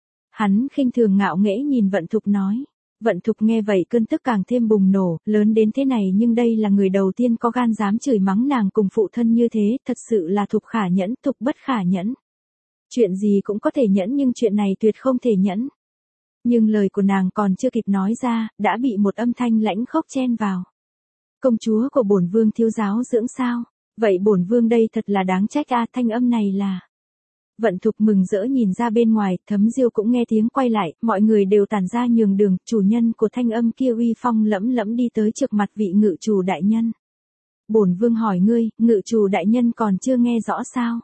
Hắn khinh thường ngạo nghễ nhìn Vận Thục nói. Vận Thục nghe vậy cơn tức càng thêm bùng nổ, lớn đến thế này nhưng đây là người đầu tiên có gan dám chửi mắng nàng cùng phụ thân như thế, thật sự là Thục khả nhẫn, Thục bất khả nhẫn. Chuyện gì cũng có thể nhẫn nhưng chuyện này tuyệt không thể nhẫn. Nhưng lời của nàng còn chưa kịp nói ra, đã bị một âm thanh lãnh khốc chen vào. Công chúa của bổn vương thiếu giáo dưỡng sao? Vậy bổn vương đây thật là đáng trách a, thanh âm này là... Vận Thục mừng rỡ nhìn ra bên ngoài, Thấm Diêu cũng nghe tiếng quay lại, mọi người đều tản ra nhường đường, chủ nhân của thanh âm kia uy phong lẫm lẫm đi tới trước mặt vị Ngự Trù đại nhân. Bổn vương hỏi ngươi, Ngự Trù đại nhân còn chưa nghe rõ sao?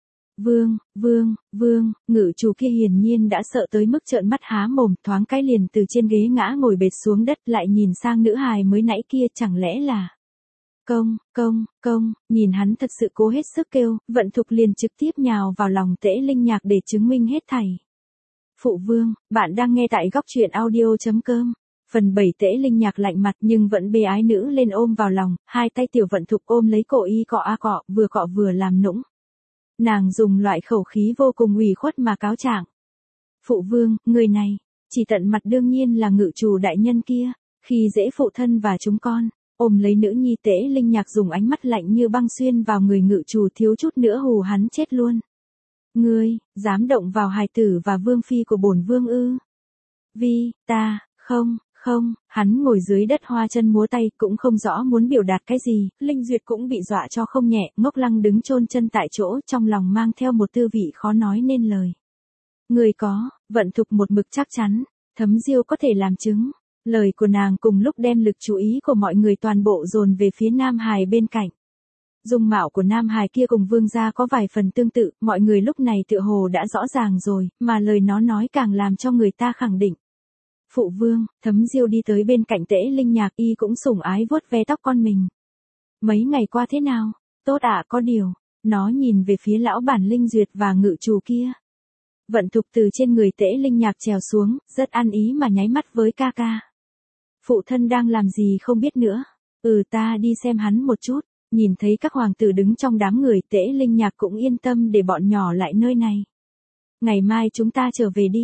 Vương, Ngự Trù kia hiển nhiên đã sợ tới mức trợn mắt há mồm, thoáng cái liền từ trên ghế ngã ngồi bệt xuống đất, lại nhìn sang nữ hài mới nãy kia, chẳng lẽ là... Công, nhìn hắn thật sự cố hết sức kêu, Vận Thục liền trực tiếp nhào vào lòng Tễ Linh Nhạc để chứng minh hết thảy. Phụ vương, bạn đang nghe tại góc truyện audio.com. Phần 7 Tễ Linh Nhạc lạnh mặt nhưng vẫn bê ái nữ lên ôm vào lòng, hai tay tiểu Vận Thục ôm lấy cổ y cọ vừa làm nũng. Nàng dùng loại khẩu khí vô cùng ủy khuất mà cáo trạng. Phụ vương, người này, chỉ tận mặt đương nhiên là Ngự Trù đại nhân kia, khi dễ phụ thân và chúng con. Ôm lấy nữ nhi Tễ Linh Nhạc dùng ánh mắt lạnh như băng xuyên vào người Ngự Trù, thiếu chút nữa hù hắn chết luôn. Ngươi, dám động vào hài tử và vương phi của bổn vương ư? Ta, không, hắn ngồi dưới đất hoa chân múa tay, cũng không rõ muốn biểu đạt cái gì, Linh Duyệt cũng bị dọa cho không nhẹ, ngốc lăng đứng chôn chân tại chỗ, trong lòng mang theo một tư vị khó nói nên lời. Người có, Vận Thục một mực chắc chắn, Thấm Diêu có thể làm chứng. Lời của nàng cùng lúc đem lực chú ý của mọi người toàn bộ dồn về phía Nam Hài bên cạnh. Dung mạo của Nam Hài kia cùng vương gia có vài phần tương tự, mọi người lúc này tựa hồ đã rõ ràng rồi, mà lời nó nói càng làm cho người ta khẳng định. Phụ vương, Thấm Diêu đi tới bên cạnh Tễ Linh Nhạc, y cũng sủng ái vuốt ve tóc con mình. Mấy ngày qua thế nào? Tốt ạ, có điều. Nó nhìn về phía lão bản Linh Duyệt và Ngự Trù kia. Vận Thục từ trên người Tễ Linh Nhạc trèo xuống, rất ăn ý mà nháy mắt với ca ca. Phụ thân đang làm gì không biết nữa. Ta đi xem hắn một chút. Nhìn thấy các hoàng tử đứng trong đám người, Tễ Linh Nhạc cũng yên tâm để bọn nhỏ lại nơi này. Ngày mai chúng ta trở về đi.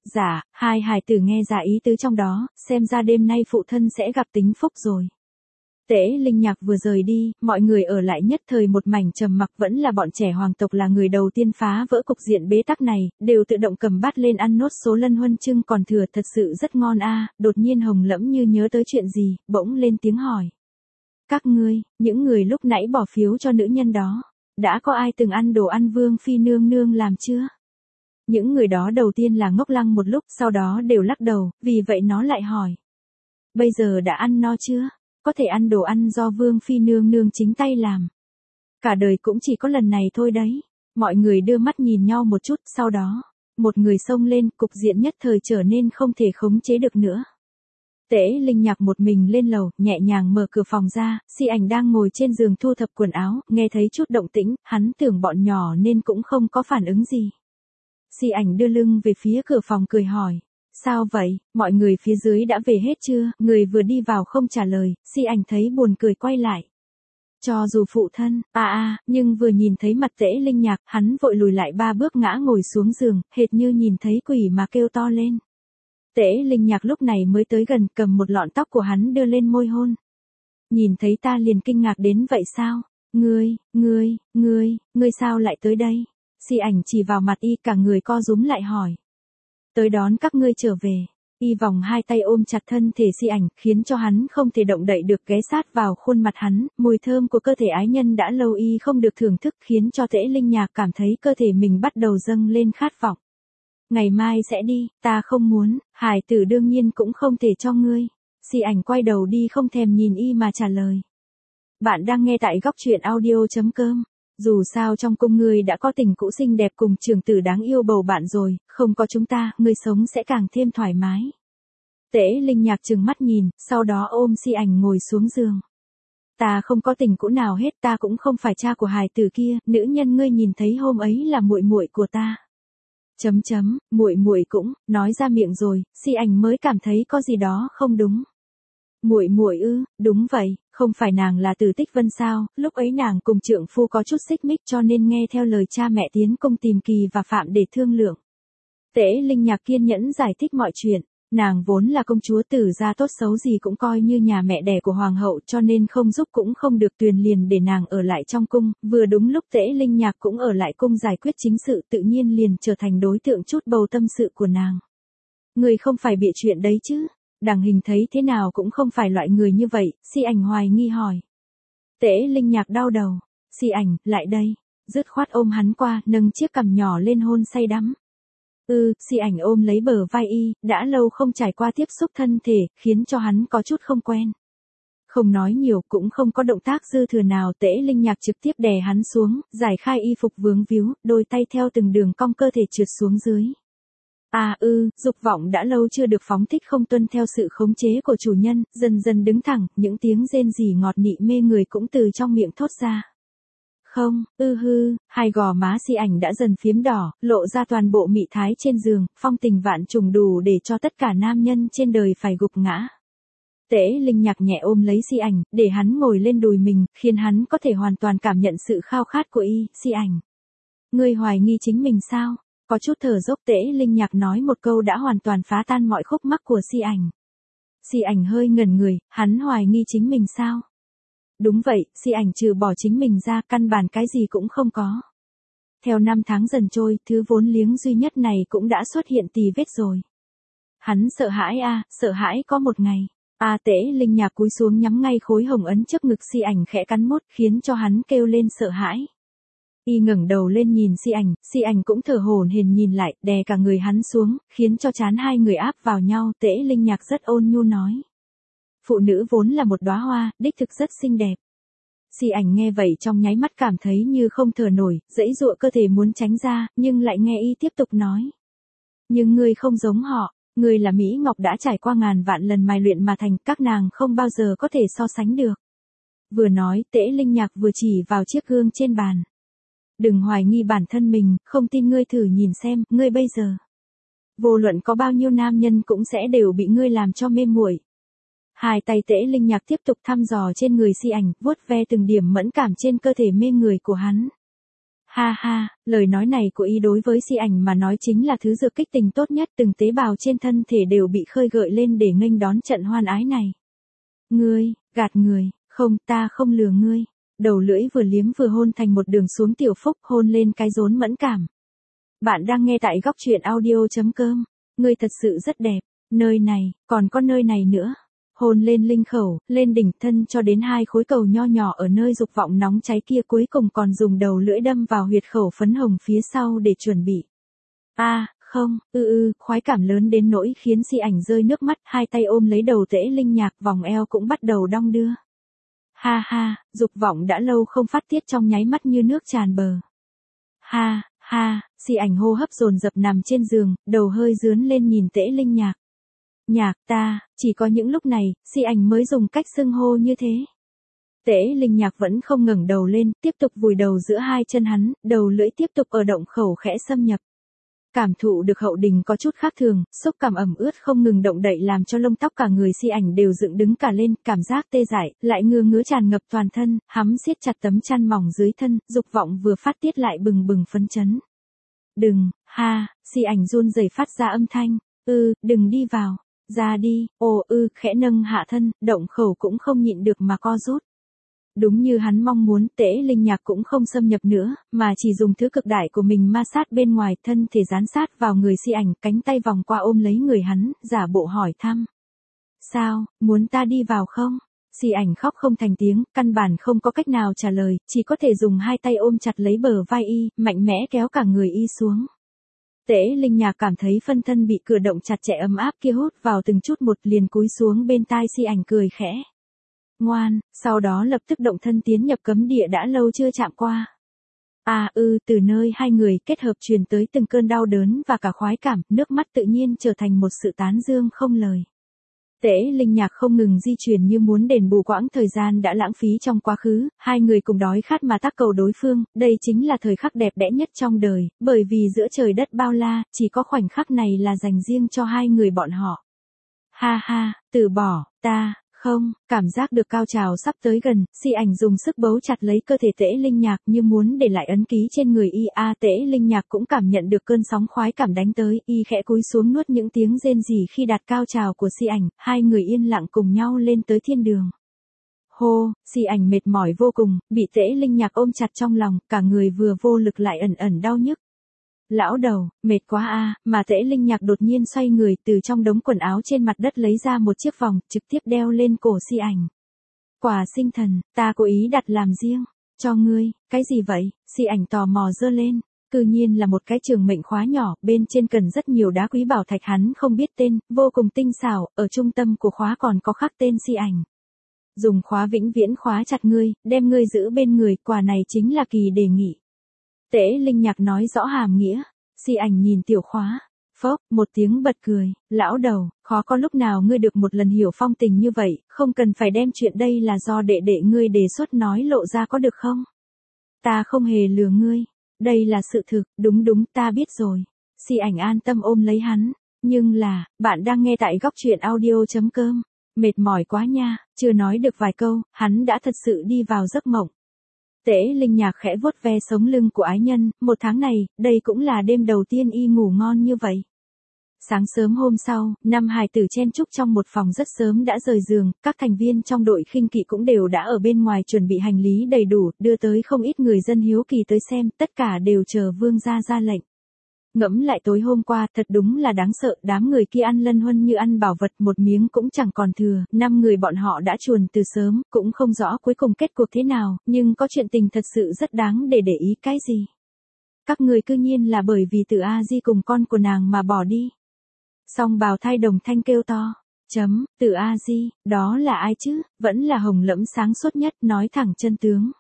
Dạ, hai hài tử nghe ra ý tứ trong đó, xem ra đêm nay phụ thân sẽ gặp tính phúc rồi. Tễ Linh Nhạc vừa rời đi, mọi người ở lại nhất thời một mảnh trầm mặc, vẫn là bọn trẻ hoàng tộc là người đầu tiên phá vỡ cục diện bế tắc này, đều tự động cầm bát lên ăn nốt số lân huân chương còn thừa, thật sự rất ngon a. Đột nhiên Hồng Lẫm như nhớ tới chuyện gì, bỗng lên tiếng hỏi. Các ngươi, những người lúc nãy bỏ phiếu cho nữ nhân đó, đã có ai từng ăn đồ ăn Vương Phi nương nương làm chưa? Những người đó đầu tiên là ngốc lăng một lúc, sau đó đều lắc đầu, vì vậy nó lại hỏi. Bây giờ đã ăn no chưa? Có thể ăn đồ ăn do Vương Phi nương nương chính tay làm. Cả đời cũng chỉ có lần này thôi đấy. Mọi người đưa mắt nhìn nhau một chút, sau đó, một người xông lên, cục diện nhất thời trở nên không thể khống chế được nữa. Tễ Linh Nhạc một mình lên lầu, nhẹ nhàng mở cửa phòng ra, Si Ảnh đang ngồi trên giường thu thập quần áo, nghe thấy chút động tĩnh, hắn tưởng bọn nhỏ nên cũng không có phản ứng gì. Si Ảnh đưa lưng về phía cửa phòng cười hỏi. Sao vậy, mọi người phía dưới đã về hết chưa? Người vừa đi vào không trả lời, Si Ảnh thấy buồn cười quay lại. Cho dù phụ thân, nhưng vừa nhìn thấy mặt Tễ Linh Nhạc, hắn vội lùi lại 3 bước ngã ngồi xuống giường, hệt như nhìn thấy quỷ mà kêu to lên. Tễ Linh Nhạc lúc này mới tới gần, cầm một lọn tóc của hắn đưa lên môi hôn. Nhìn thấy ta liền kinh ngạc đến vậy sao? Ngươi sao lại tới đây? Si Ảnh chỉ vào mặt y, cả người co rúm lại hỏi. Tới đón các ngươi trở về. Y vòng hai tay ôm chặt thân thể Si Ảnh, khiến cho hắn không thể động đậy được, ghé sát vào khuôn mặt hắn, mùi thơm của cơ thể ái nhân đã lâu y không được thưởng thức, khiến cho Tễ Linh Nhạc cảm thấy cơ thể mình bắt đầu dâng lên khát vọng. Ngày mai sẽ đi, ta không muốn, hài tử đương nhiên cũng không thể cho ngươi. Si Ảnh quay đầu đi không thèm nhìn y mà trả lời. Bạn đang nghe tại góc truyện audio.com. Dù sao trong cung ngươi đã có tình cũ xinh đẹp cùng trưởng tử đáng yêu bầu bạn rồi, không có chúng ta, ngươi sống sẽ càng thêm thoải mái. Tễ Linh Nhạc trừng mắt nhìn, sau đó ôm Si Ảnh ngồi xuống giường. Ta không có tình cũ nào hết, ta cũng không phải cha của hài tử kia, nữ nhân ngươi nhìn thấy hôm ấy là muội muội của ta. Muội cũng, nói ra miệng rồi, Si Ảnh mới cảm thấy có gì đó không đúng. Muội ư? Đúng vậy, không phải nàng là Từ Tích Vân sao? Lúc ấy nàng cùng trượng phu có chút xích mích cho nên nghe theo lời cha mẹ tiến cung tìm Kỳ và Phạm để thương lượng. Tễ Linh Nhạc kiên nhẫn giải thích mọi chuyện. Nàng vốn là công chúa Tử gia, tốt xấu gì cũng coi như nhà mẹ đẻ của hoàng hậu, cho nên không giúp cũng không được, Tuyền liền để nàng ở lại trong cung, vừa đúng lúc Tễ Linh Nhạc cũng ở lại cung giải quyết chính sự, tự nhiên liền trở thành đối tượng chút bầu tâm sự của nàng. Người không phải bịa chuyện đấy chứ? Đằng Hình thấy thế nào cũng không phải loại người như vậy, Si Ảnh hoài nghi hỏi. Tễ Linh Nhạc đau đầu. Si Ảnh, lại đây. Dứt khoát ôm hắn qua, nâng chiếc cằm nhỏ lên hôn say đắm. Si Ảnh ôm lấy bờ vai y, đã lâu không trải qua tiếp xúc thân thể, khiến cho hắn có chút không quen. Không nói nhiều, cũng không có động tác dư thừa nào, Tễ Linh Nhạc trực tiếp đè hắn xuống, giải khai y phục vướng víu, đôi tay theo từng đường cong cơ thể trượt xuống dưới. Dục vọng đã lâu chưa được phóng thích không tuân theo sự khống chế của chủ nhân, dần dần đứng thẳng, những tiếng rên rỉ ngọt nị mê người cũng từ trong miệng thốt ra. Không, hai gò má Si Ảnh đã dần phiếm đỏ, lộ ra toàn bộ mị thái trên giường, phong tình vạn trùng đủ để cho tất cả nam nhân trên đời phải gục ngã. Tễ Linh Nhạc nhẹ ôm lấy Si Ảnh, để hắn ngồi lên đùi mình, khiến hắn có thể hoàn toàn cảm nhận sự khao khát của y. Si Ảnh, ngươi hoài nghi chính mình sao? Có chút thở dốc, Tễ Linh Nhạc nói một câu đã hoàn toàn phá tan mọi khúc mắc của Si Ảnh. Si Ảnh hơi ngẩn người, hắn hoài nghi chính mình sao? Đúng vậy, Si Ảnh trừ bỏ chính mình ra, căn bản cái gì cũng không có. Theo năm tháng dần trôi, thứ vốn liếng duy nhất này cũng đã xuất hiện tì vết rồi. Hắn sợ hãi có một ngày. Tễ Linh Nhạc cúi xuống nhắm ngay khối hồng ấn trước ngực Si Ảnh khẽ cắn mốt, khiến cho hắn kêu lên sợ hãi. Y ngẩng đầu lên nhìn Si Ảnh cũng thở hổn hển nhìn lại, đè cả người hắn xuống, khiến cho trán hai người áp vào nhau. Tễ Linh Nhạc rất ôn nhu nói. Phụ nữ vốn là một đóa hoa, đích thực rất xinh đẹp. Si Ảnh nghe vậy trong nháy mắt cảm thấy như không thở nổi, giãy giụa cơ thể muốn tránh ra, nhưng lại nghe y tiếp tục nói. Nhưng ngươi không giống họ, ngươi là Mỹ Ngọc đã trải qua ngàn vạn lần mài luyện mà thành, các nàng không bao giờ có thể so sánh được. Vừa nói, Tễ Linh Nhạc vừa chỉ vào chiếc gương trên bàn. Đừng hoài nghi bản thân mình, không tin ngươi thử nhìn xem, ngươi bây giờ. Vô luận có bao nhiêu nam nhân cũng sẽ đều bị ngươi làm cho mê muội. Hai tay Tễ Linh Nhạc tiếp tục thăm dò trên người Si Ảnh, vuốt ve từng điểm mẫn cảm trên cơ thể mê người của hắn. Ha ha, lời nói này của y đối với Si Ảnh mà nói chính là thứ dược kích tình tốt nhất, từng tế bào trên thân thể đều bị khơi gợi lên để nghênh đón trận hoan ái này. Ngươi, gạt người, không, ta không lừa ngươi. Đầu lưỡi vừa liếm vừa hôn thành một đường xuống tiểu phúc, hôn lên cái rốn mẫn cảm. Bạn đang nghe tại góc truyện audio.com. Ngươi thật sự rất đẹp, nơi này, còn có nơi này nữa. Hôn lên linh khẩu, lên đỉnh thân cho đến hai khối cầu nho nhỏ ở nơi dục vọng nóng cháy kia, cuối cùng còn dùng đầu lưỡi đâm vào huyệt khẩu phấn hồng phía sau để chuẩn bị. Không, khoái cảm lớn đến nỗi khiến Si Ảnh rơi nước mắt, hai tay ôm lấy đầu Tễ Linh Nhạc, vòng eo cũng bắt đầu đong đưa. Ha ha, dục vọng đã lâu không phát tiết trong nháy mắt như nước tràn bờ. Ha ha, Si Ảnh hô hấp dồn dập nằm trên giường, đầu hơi dướn lên nhìn Tễ Linh Nhạc. Nhạc ta, chỉ có những lúc này, Si Ảnh mới dùng cách xưng hô như thế. Tễ Linh Nhạc vẫn không ngẩng đầu lên, tiếp tục vùi đầu giữa hai chân hắn, đầu lưỡi tiếp tục ở động khẩu khẽ xâm nhập. Cảm thụ được hậu đình có chút khác thường, xúc cảm ẩm ướt không ngừng động đậy làm cho lông tóc cả người Si Ảnh đều dựng đứng cả lên, cảm giác tê dại, lại ngứa tràn ngập toàn thân, hắm siết chặt tấm chăn mỏng dưới thân, dục vọng vừa phát tiết lại bừng bừng phấn chấn. Đừng, Si Ảnh run rẩy phát ra âm thanh, đừng đi vào, ra đi, khẽ nâng hạ thân, động khẩu cũng không nhịn được mà co rút. Đúng như hắn mong muốn, Tễ Linh Nhạc cũng không xâm nhập nữa, mà chỉ dùng thứ cực đại của mình ma sát bên ngoài, thân thể dán sát vào người Si Ảnh, cánh tay vòng qua ôm lấy người hắn, giả bộ hỏi thăm. Sao, muốn ta đi vào không? Si Ảnh khóc không thành tiếng, căn bản không có cách nào trả lời, chỉ có thể dùng hai tay ôm chặt lấy bờ vai y, mạnh mẽ kéo cả người y xuống. Tễ Linh Nhạc cảm thấy phân thân bị cử động chặt chẽ ấm áp kia hút vào từng chút một, liền cúi xuống bên tai Si Ảnh cười khẽ. Ngoan, sau đó lập tức động thân tiến nhập cấm địa đã lâu chưa chạm qua. Từ nơi hai người kết hợp truyền tới từng cơn đau đớn và cả khoái cảm, nước mắt tự nhiên trở thành một sự tán dương không lời. Tễ Linh Nhạc không ngừng di chuyển như muốn đền bù quãng thời gian đã lãng phí trong quá khứ, hai người cùng đói khát mà tác cầu đối phương, đây chính là thời khắc đẹp đẽ nhất trong đời, bởi vì giữa trời đất bao la, chỉ có khoảnh khắc này là dành riêng cho hai người bọn họ. Ha ha, từ bỏ, ta, không, cảm giác được cao trào sắp tới gần, Si Ảnh dùng sức bấu chặt lấy cơ thể Tễ Linh Nhạc như muốn để lại ấn ký trên người y. Tễ Linh Nhạc cũng cảm nhận được cơn sóng khoái cảm đánh tới, y khẽ cúi xuống nuốt những tiếng rên rỉ khi đạt cao trào của Si Ảnh, hai người yên lặng cùng nhau lên tới thiên đường. Hô, Si Ảnh mệt mỏi vô cùng, bị Tễ Linh Nhạc ôm chặt trong lòng, cả người vừa vô lực lại ẩn ẩn đau nhức. Lão đầu, mệt quá mà Tễ Linh Nhạc đột nhiên xoay người từ trong đống quần áo trên mặt đất lấy ra một chiếc vòng, trực tiếp đeo lên cổ Si Ảnh. Quà sinh thần, ta cố ý đặt làm riêng, cho ngươi, cái gì vậy? Si Ảnh tò mò giơ lên, cư nhiên là một cái trường mệnh khóa nhỏ, bên trên cần rất nhiều đá quý bảo thạch hắn không biết tên, vô cùng tinh xảo, ở trung tâm của khóa còn có khắc tên Si Ảnh. Dùng khóa vĩnh viễn khóa chặt ngươi, đem ngươi giữ bên người, quà này chính là kỳ đề nghị. Tễ Linh Nhạc nói rõ hàm nghĩa, Si Ảnh nhìn tiểu khóa, phốc, một tiếng bật cười, lão đầu, khó có lúc nào ngươi được một lần hiểu phong tình như vậy, không cần phải đem chuyện đây là do đệ đệ ngươi đề xuất nói lộ ra có được không? Ta không hề lừa ngươi, đây là sự thực, đúng ta biết rồi. Si Ảnh an tâm ôm lấy hắn, nhưng là, bạn đang nghe tại góc truyện audio.com, mệt mỏi quá nha, chưa nói được vài câu, hắn đã thật sự đi vào giấc mộng. Tễ Linh Nhạc khẽ vuốt ve sống lưng của ái nhân, một tháng này, đây cũng là đêm đầu tiên y ngủ ngon như vậy. Sáng sớm hôm sau, năm hài tử chen chúc trong một phòng rất sớm đã rời giường, các thành viên trong đội khinh kỵ cũng đều đã ở bên ngoài chuẩn bị hành lý đầy đủ, đưa tới không ít người dân hiếu kỳ tới xem, tất cả đều chờ vương gia ra lệnh. Ngẫm lại tối hôm qua thật đúng là đáng sợ, đám người kia ăn lân huân như ăn bảo vật, một miếng cũng chẳng còn thừa, 5 người bọn họ đã chuồn từ sớm, cũng không rõ cuối cùng kết cuộc thế nào, nhưng có chuyện tình thật sự rất đáng để ý. Cái gì? Các người cư nhiên là bởi vì Từ A Di cùng con của nàng mà bỏ đi. Song Bào Thai đồng thanh kêu to. Từ A Di, đó là ai chứ? Vẫn là Hồng Lẫm sáng suốt nhất, nói thẳng chân tướng.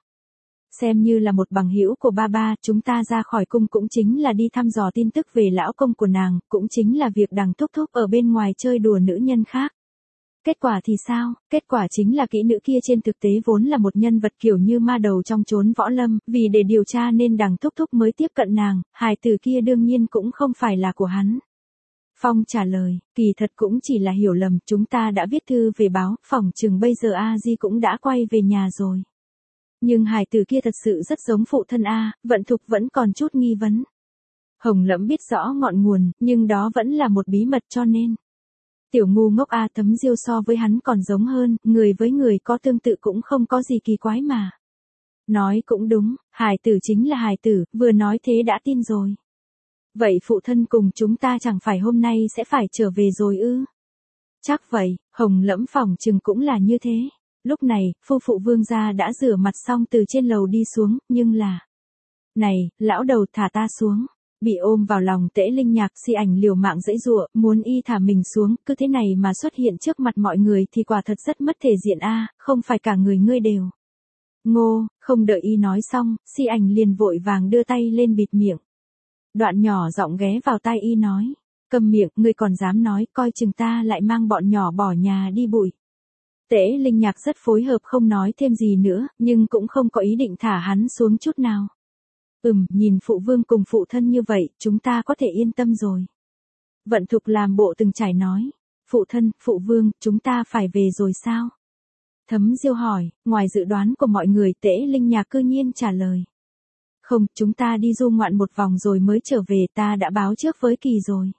Xem như là một bằng hữu của ba, chúng ta ra khỏi cung cũng chính là đi thăm dò tin tức về lão công của nàng, cũng chính là việc Đằng thúc thúc ở bên ngoài chơi đùa nữ nhân khác. Kết quả thì sao? Kết quả chính là kỹ nữ kia trên thực tế vốn là một nhân vật kiểu như ma đầu trong chốn võ lâm, vì để điều tra nên Đằng thúc thúc mới tiếp cận nàng, hài tử kia đương nhiên cũng không phải là của hắn. Phong trả lời, kỳ thật cũng chỉ là hiểu lầm, chúng ta đã viết thư về báo, phỏng chừng bây giờ A Di cũng đã quay về nhà rồi. Nhưng hài tử kia thật sự rất giống phụ thân a, Vận Thục vẫn còn chút nghi vấn. Hồng Lẫm biết rõ ngọn nguồn, nhưng đó vẫn là một bí mật cho nên. Tiểu ngu ngốc a, Thấm Diêu so với hắn còn giống hơn, người với người có tương tự cũng không có gì kỳ quái mà. Nói cũng đúng, hài tử chính là hài tử, vừa nói thế đã tin rồi. Vậy phụ thân cùng chúng ta chẳng phải hôm nay sẽ phải trở về rồi ư? Chắc vậy, Hồng Lẫm phỏng chừng cũng là như thế. Lúc này, phu phụ Vương gia đã rửa mặt xong từ trên lầu đi xuống, nhưng là... Này, lão đầu thả ta xuống. Bị ôm vào lòng Tễ Linh Nhạc, Si Ảnh liều mạng giãy giụa, muốn y thả mình xuống, cứ thế này mà xuất hiện trước mặt mọi người thì quả thật rất mất thể diện a, không phải cả người ngươi đều. Ngô, không đợi y nói xong, Si Ảnh liền vội vàng đưa tay lên bịt miệng. Đoạn nhỏ giọng ghé vào tai y nói, câm miệng, ngươi còn dám nói, coi chừng ta lại mang bọn nhỏ bỏ nhà đi bụi. Tễ Linh Nhạc rất phối hợp không nói thêm gì nữa, nhưng cũng không có ý định thả hắn xuống chút nào. Nhìn phụ vương cùng phụ thân như vậy, chúng ta có thể yên tâm rồi. Vận Thục làm bộ từng trải nói, phụ thân, phụ vương, chúng ta phải về rồi sao? Thấm Diêu hỏi, ngoài dự đoán của mọi người, Tễ Linh Nhạc cư nhiên trả lời. Không, chúng ta đi du ngoạn một vòng rồi mới trở về, ta đã báo trước với Kỳ rồi.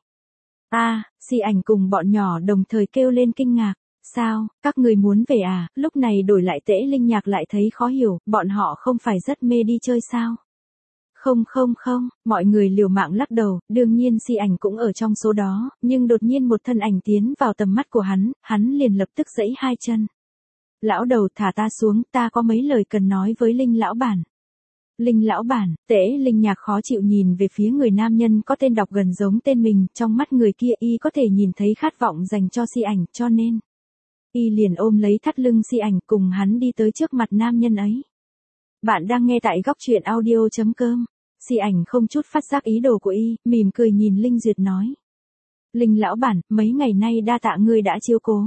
Si Ảnh cùng bọn nhỏ đồng thời kêu lên kinh ngạc. Sao, các người muốn về à? Lúc này đổi lại Tễ Linh Nhạc lại thấy khó hiểu, bọn họ không phải rất mê đi chơi sao? Không, mọi người liều mạng lắc đầu, đương nhiên Si Ảnh cũng ở trong số đó, nhưng đột nhiên một thân ảnh tiến vào tầm mắt của hắn liền lập tức giãy hai chân. Lão đầu thả ta xuống, ta có mấy lời cần nói với Linh lão bản. Linh lão bản, Tễ Linh Nhạc khó chịu nhìn về phía người nam nhân có tên đọc gần giống tên mình, trong mắt người kia y có thể nhìn thấy khát vọng dành cho Si Ảnh, cho nên y liền ôm lấy thắt lưng Si Ảnh cùng hắn đi tới trước mặt nam nhân ấy. Bạn đang nghe tại góc truyện audio.com. Si Ảnh không chút phát giác ý đồ của y, mỉm cười nhìn Linh Duyệt nói. Linh lão bản, mấy ngày nay đa tạ ngươi đã chiếu cố.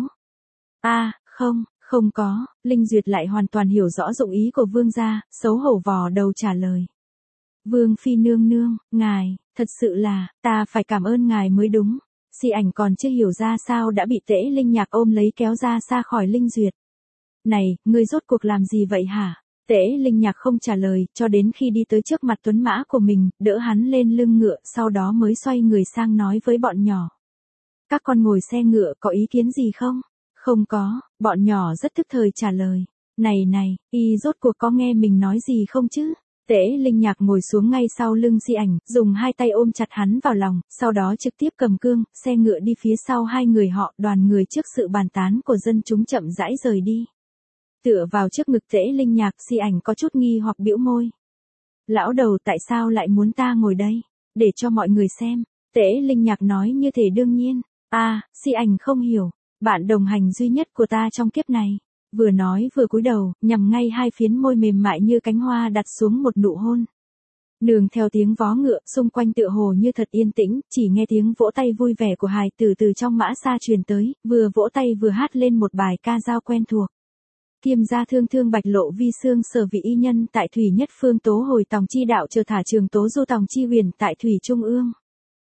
Không có, Linh Duyệt lại hoàn toàn hiểu rõ dụng ý của vương gia, xấu hổ vò đầu trả lời. Vương phi nương nương, ngài, thật sự là, ta phải cảm ơn ngài mới đúng. Si Ảnh còn chưa hiểu ra sao đã bị Tễ Linh Nhạc ôm lấy kéo ra xa khỏi Linh Duyệt. Này, ngươi rốt cuộc làm gì vậy hả? Tễ Linh Nhạc không trả lời, cho đến khi đi tới trước mặt tuấn mã của mình, đỡ hắn lên lưng ngựa, sau đó mới xoay người sang nói với bọn nhỏ. Các con ngồi xe ngựa có ý kiến gì không? Không có, bọn nhỏ rất thức thời trả lời. Này, y rốt cuộc có nghe mình nói gì không chứ? Tễ Linh Nhạc ngồi xuống ngay sau lưng Si Ảnh, dùng hai tay ôm chặt hắn vào lòng, sau đó trực tiếp cầm cương, xe ngựa đi phía sau hai người họ, đoàn người trước sự bàn tán của dân chúng chậm rãi rời đi. Tựa vào trước ngực Tễ Linh Nhạc, Si Ảnh có chút nghi hoặc bĩu môi. Lão đầu tại sao lại muốn ta ngồi đây? Để cho mọi người xem. Tễ Linh Nhạc nói như thể đương nhiên. Si Ảnh không hiểu. Bạn đồng hành duy nhất của ta trong kiếp này. Vừa nói vừa cúi đầu, nhằm ngay hai phiến môi mềm mại như cánh hoa đặt xuống một nụ hôn. Nương theo tiếng vó ngựa, xung quanh tựa hồ như thật yên tĩnh, chỉ nghe tiếng vỗ tay vui vẻ của hài tử từ trong mã xa truyền tới, vừa vỗ tay vừa hát lên một bài ca dao quen thuộc. Kiêm gia thương thương bạch lộ vi xương sở vị y nhân tại thủy nhất phương tố hồi tòng chi đạo chờ thả trường tố du tòng chi huyền tại thủy trung ương.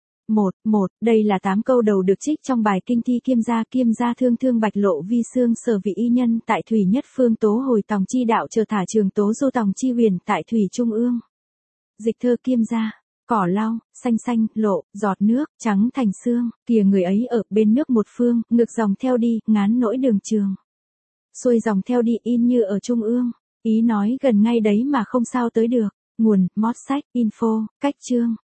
Đây là 8 câu đầu được trích trong bài kinh thi kiêm gia thương thương bạch lộ vi xương sở vị y nhân tại thủy nhất phương tố hồi tòng chi đạo chờ thả trường tố du tòng chi huyền tại thủy trung ương. Dịch thơ kiêm gia. Cỏ lau, xanh, lộ, giọt nước, trắng thành xương, kìa người ấy ở bên nước một phương, ngược dòng theo đi, ngán nỗi đường trường. Xuôi dòng theo đi in như ở trung ương, ý nói gần ngay đấy mà không sao tới được. Nguồn, mót sách, info, cách chương.